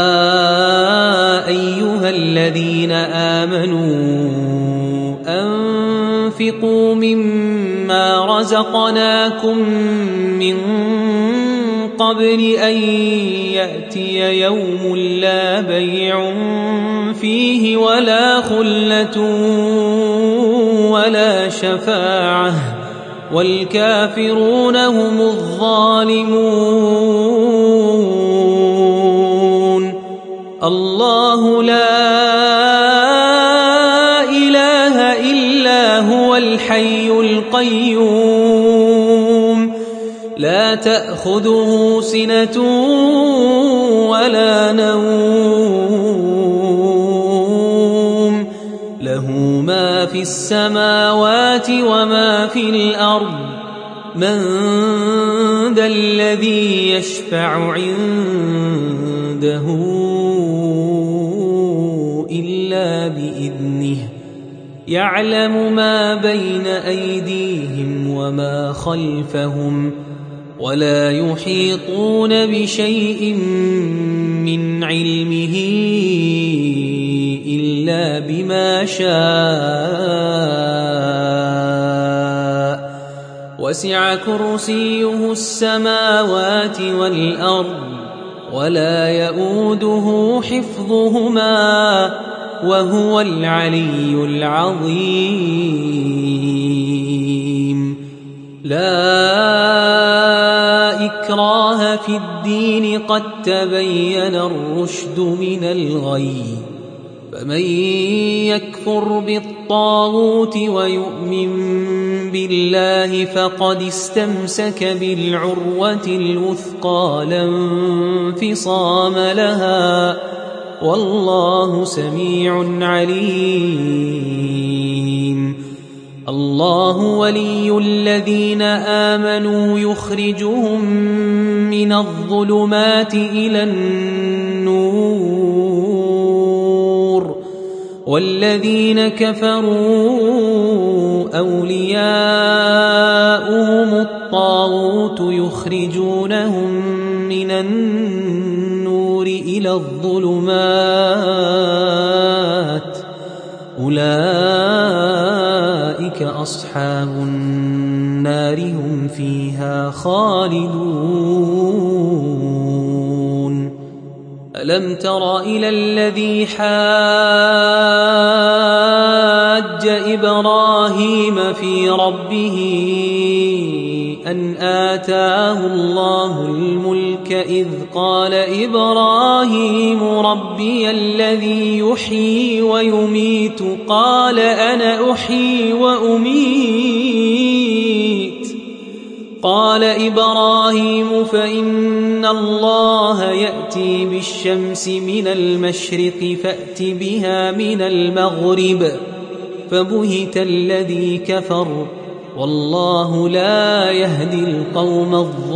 أيها الذين آمنوا أنفقوا مما رزقناكم من قبل أن يأتي يوم لا بيع فيه ولا خلة ولا شفاعة والكافرون هم الظالمون الله لا إله إلا هو الحي القيوم لا تأخذه سنة ولا نوم له ما في السماوات وما في الأرض من ذا الذي يشفع عنده إلا بإذنه يعلم ما بين أيديهم وما خلفهم ولا يحيطون بشيء من علمه إلا بما شاء وسع كرسيه السماوات والأرض ولا يؤوده حفظهما وهو العلي العظيم لا إكراه في الدين قد تبين الرشد من الغي فمن يكفر بالطاغوت ويؤمن بالله فقد استمسك بالعروة الوثقى لا انفصام لها والله سميع عليم الله ولي الذين آمنوا يخرجهم من الظلمات إلى النور والذين كفروا أولياؤهم الطاغوت يخرجونهم من النور إلى الظلمات أولئك أصحاب النار هم فيها خالدون ألم تر إلى الذي حاج إبراهيم في ربه أن آتاه الله الملك إذ قال إبراهيم ربي الذي يحيي ويميت قال أنا أحيي وأميت قال إبراهيم فإن الله يأتي بالشمس من المشرق فأت بها من المغرب فبهت الذي كفر والله لا يهدي القوم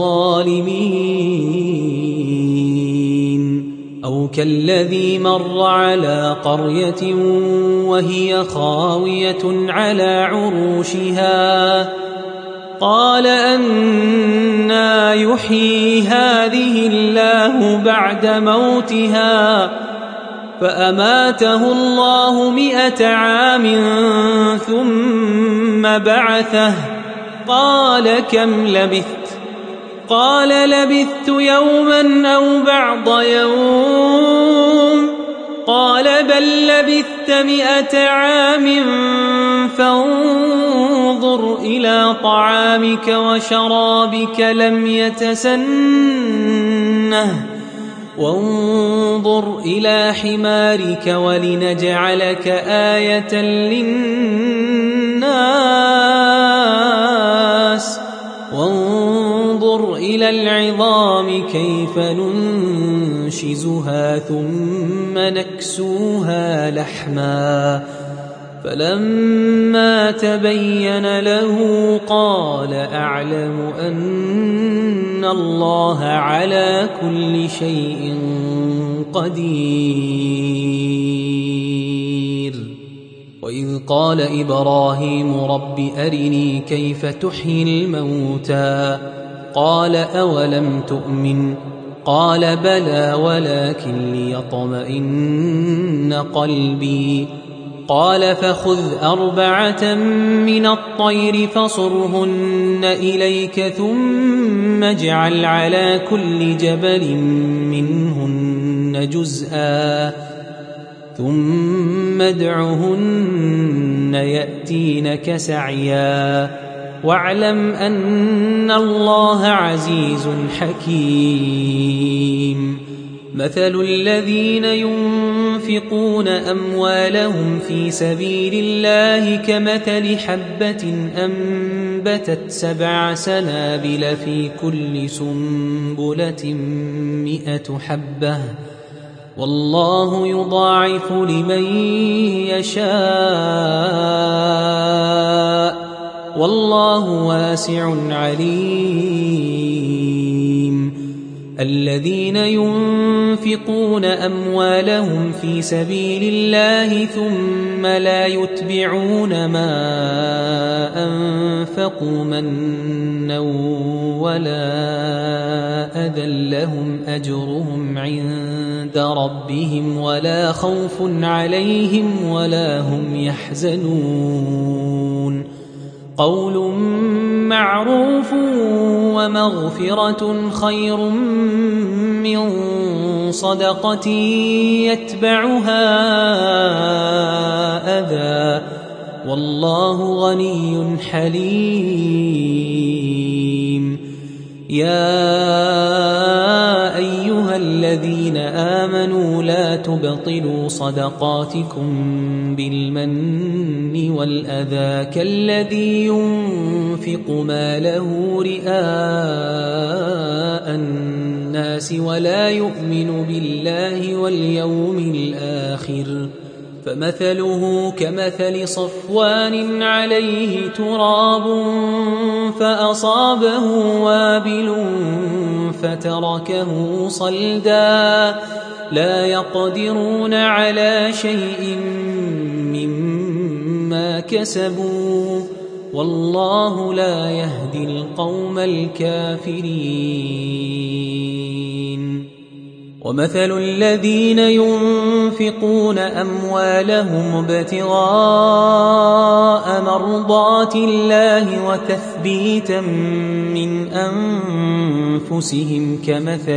الظالمين أو كالذي مر على قرية وهي خاوية على عروشها قال أنى يحيي هذه الله بعد موتها فأماته الله 100 عام ثم بعثه قال كم لبثت قال لبثت يوما أو بعض يوم قال بل لبثت 100 عام فانظر إلى طعامك وشرابك لم يتسنه وانظر إلى حمارك ولنجعلك آية للناس وانظر إلى العظام كيف ننشزها ثم نكسوها لحما فلما تبين له قال أعلم أن الله على كل شيء قدير وإذ قال إبراهيم رب أرني كيف تحيي الموتى قال أولم تؤمن قال بلى ولكن ليطمئن قلبي قال فخذ 4 من الطير فصرهن إليك ثم اجعل على كل جبل منهن جزءا ثم ادعهن يأتينك سعيا واعلم أن الله عزيز حكيم مثل الذين ينفقون أموالهم في سبيل الله كمثل حبة أنبتت 7 سنابل في كل سنبلة 100 حبة والله يضاعف لمن يشاء والله واسع عليم. الذين ينفقون أموالهم في سبيل الله ثم لا يتبعون ما أنفقوا منا ولا أذى لهم أجرهم عند ربهم ولا خوف عليهم ولا هم يحزنون. قول معروف ومغفرة خير من صدقة يتبعها أذى والله غني حليم. يا أيها الذين آمنوا لا تبطلوا صدقاتكم بالمن والأذى كالذي ينفق ماله رئاء الناس ولا يؤمن بالله واليوم الآخر فمثله كمثل صفوان عليه تراب فأصابه وابل فتركه صلدا لا يقدرون على شيء مما كسبوا والله لا يهدي القوم الكافرين. ومثل الذين ينفقون أموالهم ابتغاء مرضات الله وتثبيتا من أنفسهم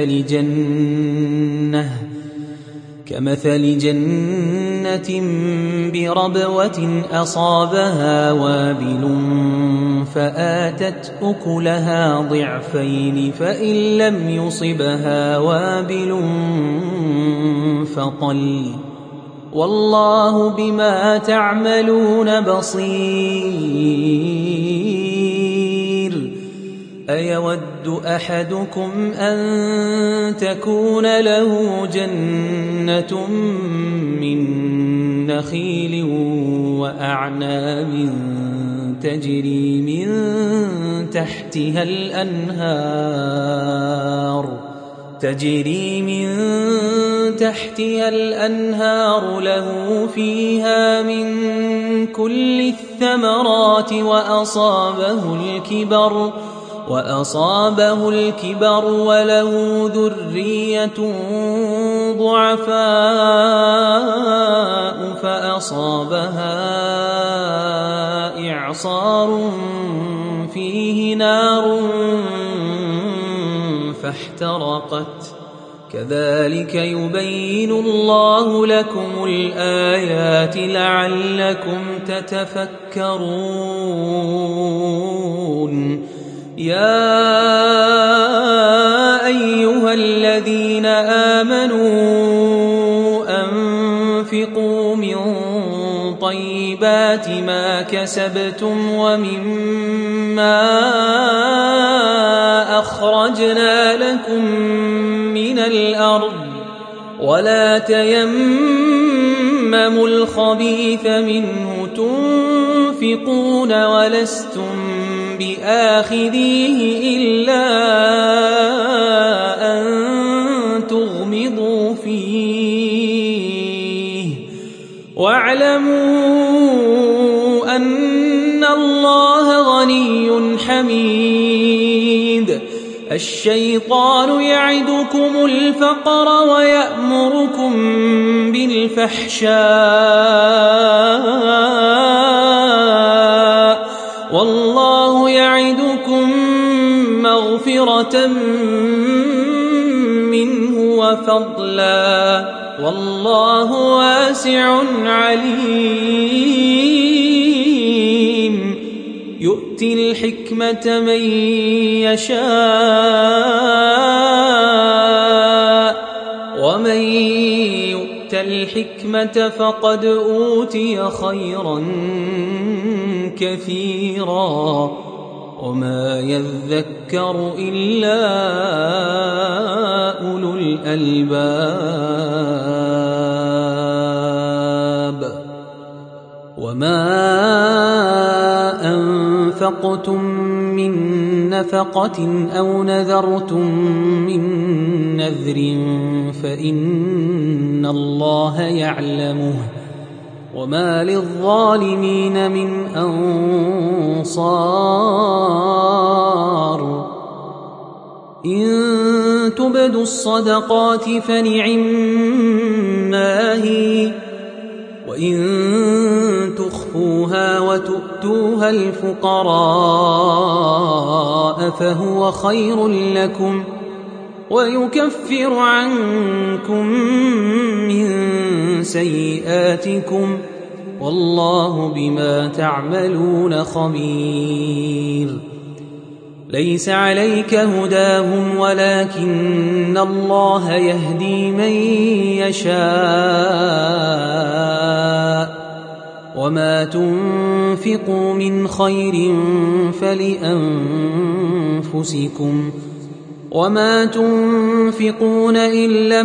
كمثل جنة بربوة أصابها وابل فآتت أكلها ضعفين فإن لم يصبها وابل فطل والله بما تعملون بصير. أيود أحدكم أن تكون له جنة من نخيل وأعناب تجري من تحتها الأنهار له فيها من كل الثمرات وأصابه الكبر وله ذرية ضعفاء فأصابها إعصار فيه نار فاحترقت كذلك يبين الله لكم الآيات لعلكم تتفكرون. يا أيها الذين آمنوا أنفقوا من طيبات ما كسبتم ومما أخرجنا لكم من الأرض ولا تيمموا الخبيث منه تنفقون ولستم بآخذيه إلا أن تغمضوا فيه واعلموا أن الله غني حميد. الشيطان يعدكم الفقر ويأمركم بالفحشاء والله يعدكم مغفرة منه وفضلا والله واسع عليم. يؤتي الحكمة من يشاء ومن يؤت الحكمة فقد أوتي خيرا كثيرا وما يذكر إلا أولو الألباب وما أنفقتم من نفقة أو نذرتم من نذر فإن الله يعلمه وما للظالمين من أنصار إن تبدوا الصدقات فنعما هي وإن تخفوها وتؤتوها الفقراء فهو خير لكم ويكفر عنكم من سيئاتكم والله بما تعملون خبير ليس عليك هداهم ولكن الله يهدي من يشاء وما تنفقوا من خير فلأنفسكم وما تنفقون إلا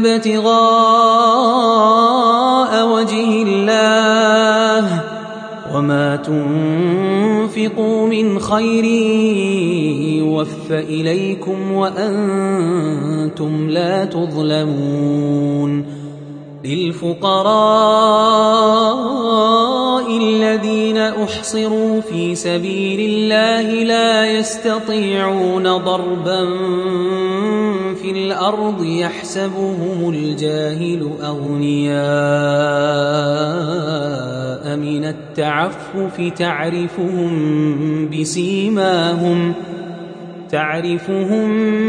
ابتغاء وجه الله وما تنفقوا من خير يوفى إليكم وأنتم لا تظلمون للفقراء الذين أحصروا في سبيل الله لا يستطيعون ضربا في الأرض يحسبهم الجاهل أغنياء من التعفف تعرفهم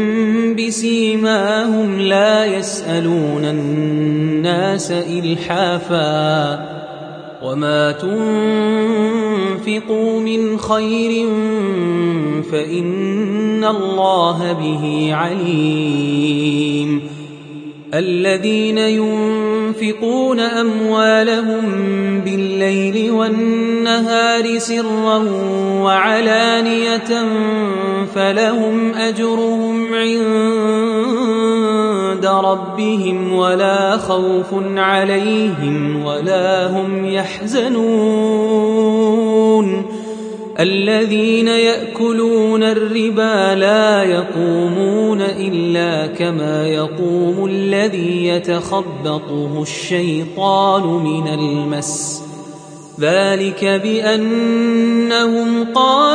بسيماهم لا يسألون الناس إلحافا وما تنفقوا من خير فإن الله به عليم الذين ينفقون أموالهم بالليل والنهار سرا وعلانية فلهم أجرهم عند ربهم ولا خوف عليهم ولا هم يحزنون الذين يأكلون الربا لا يقومون إلا كما يقوم الذي يتخبطه الشيطان من المس ذلك بأنهم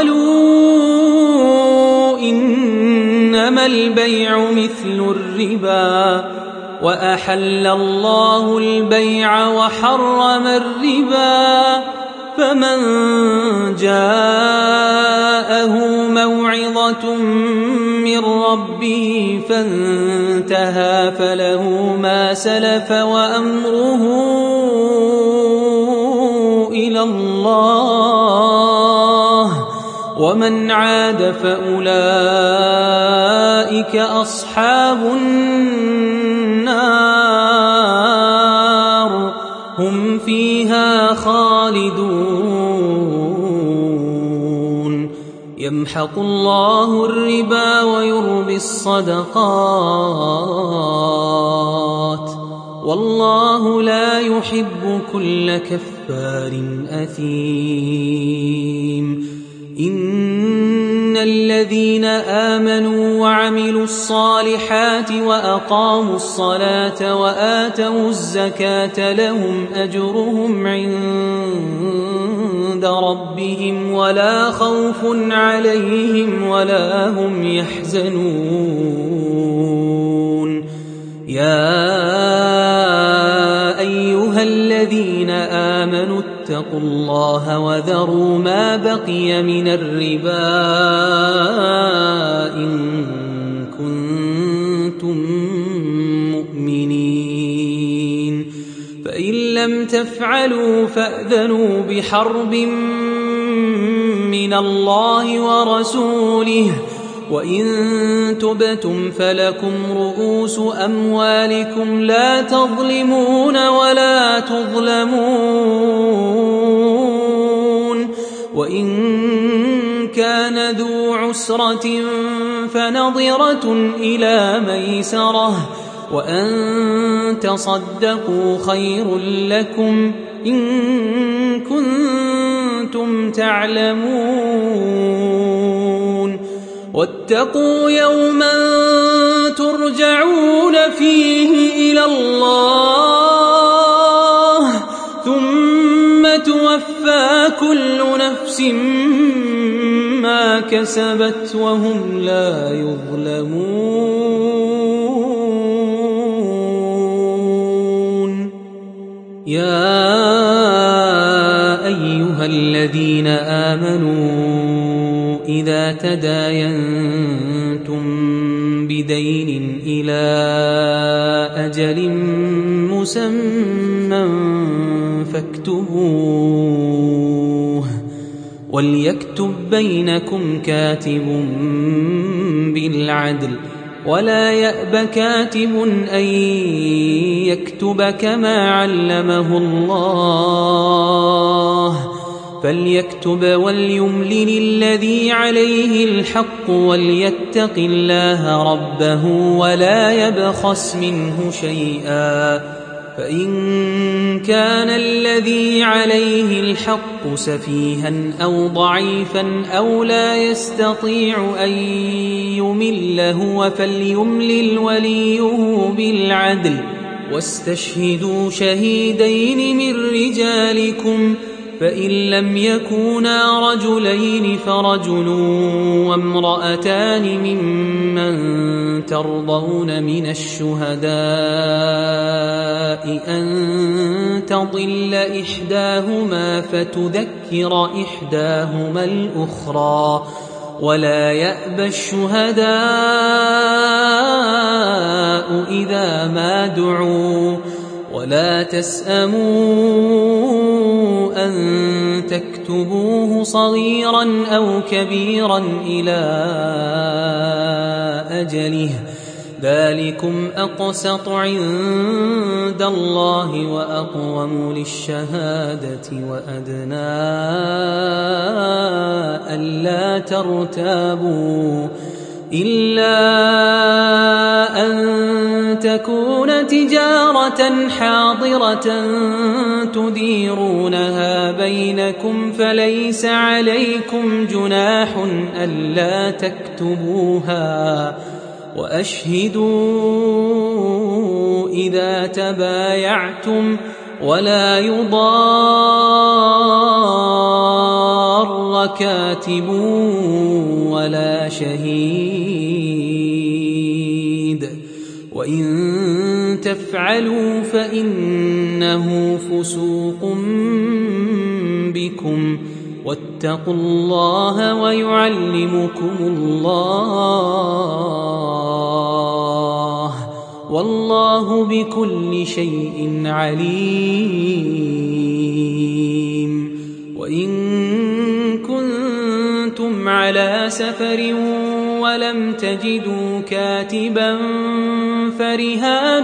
قالوا إنما البيع مثل الربا وأحل الله البيع وحرم الربا فمن جاءه موعظة من ربه فانتهى فله ما سلف وأمره إلى الله ومن عاد فأولئك أصحاب النار هم فيها خالدون يمحق الله الربا ويربي الصدقات والله لا يحب كل كفار أثيم إن الذين آمنوا وعملوا الصالحات وأقاموا الصلاة وآتوا الزكاة لهم أجرهم عند ربهم ولا خوف عليهم ولا هم يحزنون يا أيها الذين آمنوا اتقوا الله وذروا ما بقي من الربا إن كنتم مؤمنين فإن لم تفعلوا فأذنوا بحرب من الله ورسوله وإن تبتم فلكم رؤوس أموالكم لا تظلمون ولا تظلمون وإن كان ذو عسرة فنظرة إلى ميسرة وأن تصدقوا خير لكم إن كنتم تعلمون واتقوا يوما ترجعون فيه إلى الله ثم توفى كل نفس ما كسبت وهم لا يظلمون يا أيها الذين آمنوا إذا تداينتم بدين إلى أجل مسمى فاكتبوه وليكتب بينكم كاتب بالعدل ولا يأب كاتب أن يكتب كما علمه الله فليكتب وليملل الذي عليه الحق وليتق الله ربه ولا يبخس منه شيئا فإن كان الذي عليه الحق سفيها أو ضعيفا أو لا يستطيع أن يمل هو فليملل وليه بالعدل واستشهدوا شهيدين من رجالكم فإن لم يكونا رجلين فرجل وامرأتان ممن ترضون من الشهداء أن تضل إحداهما فتذكر إحداهما الأخرى ولا يأبى الشهداء إذا ما دعوا ولا تسأموا أن تكتبوه صغيرا أو كبيرا إلى أجله ذلكم أقسط عند الله وأقوم للشهادة وأدنى ألا ترتابوا إلا أن تكون تجارة حاضرة تديرونها بينكم فليس عليكم جناح ألا تكتبوها وأشهدوا إذا تبايعتم ولا يضار كاتب ولا شهيد وإن تفعلوا فإنه فسوق بكم واتقوا الله ويعلمكم الله والله بكل شيء عليم وإن كنتم على سفر ولم تجدوا كاتبا فرهان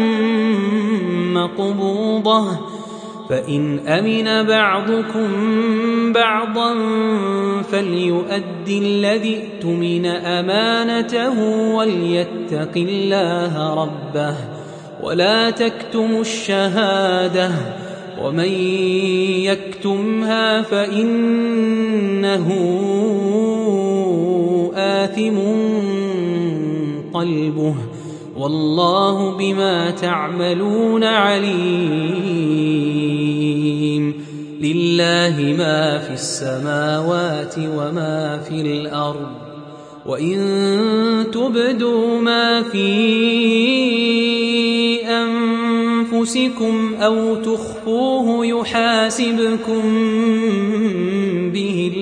مقبوضة فإن أمن بعضكم بعضا فليؤدي الذي اؤتمن أمانته وليتق الله ربه ولا تكتموا الشهادة ومن يكتمها فإنه آثم قلبه والله بما تعملون عليم لله ما في السماوات وما في الأرض وإن تبدوا ما في أنفسكم أو تخفوه يحاسبكم به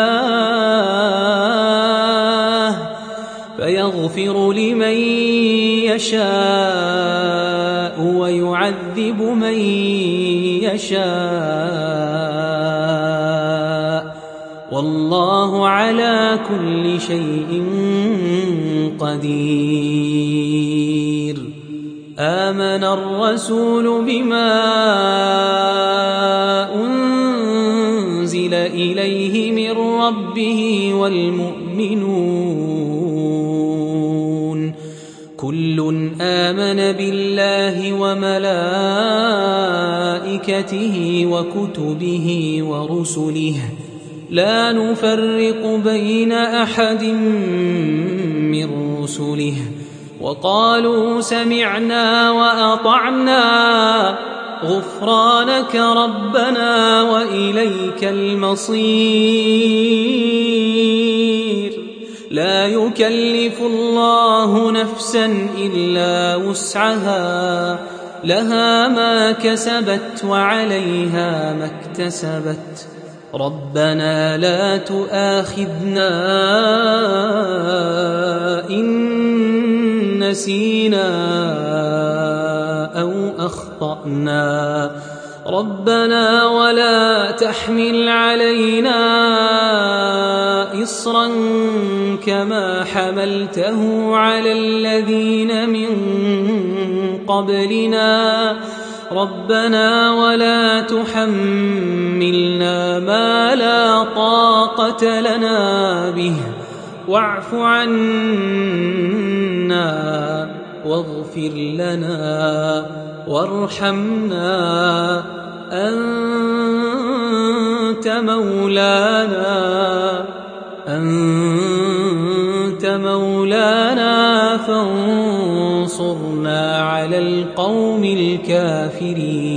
الله فيغفر لمن يشاء ويعذب من يشاء والله على كل شيء قدير آمن الرسول بما أنزل أنزل إليه من ربه والمؤمنون كل آمن بالله وملائكته وكتبه ورسله لا نفرق بين أحد من رسله وقالوا سمعنا وأطعنا غفرانك ربنا وإليك المصير لا يكلف الله نفسا إلا وسعها لها ما كسبت وعليها ما اكتسبت ربنا لا تؤاخذنا إن نسينا أو أخطأنا ربنا ولا تحمل علينا إصرا كما حملته على الذين من قبلنا ربنا ولا تحملنا ما لا طاقة لنا به واعف عنا واغفر لنا وارحمنا أنت مولانا فانصرنا على القوم الكافرين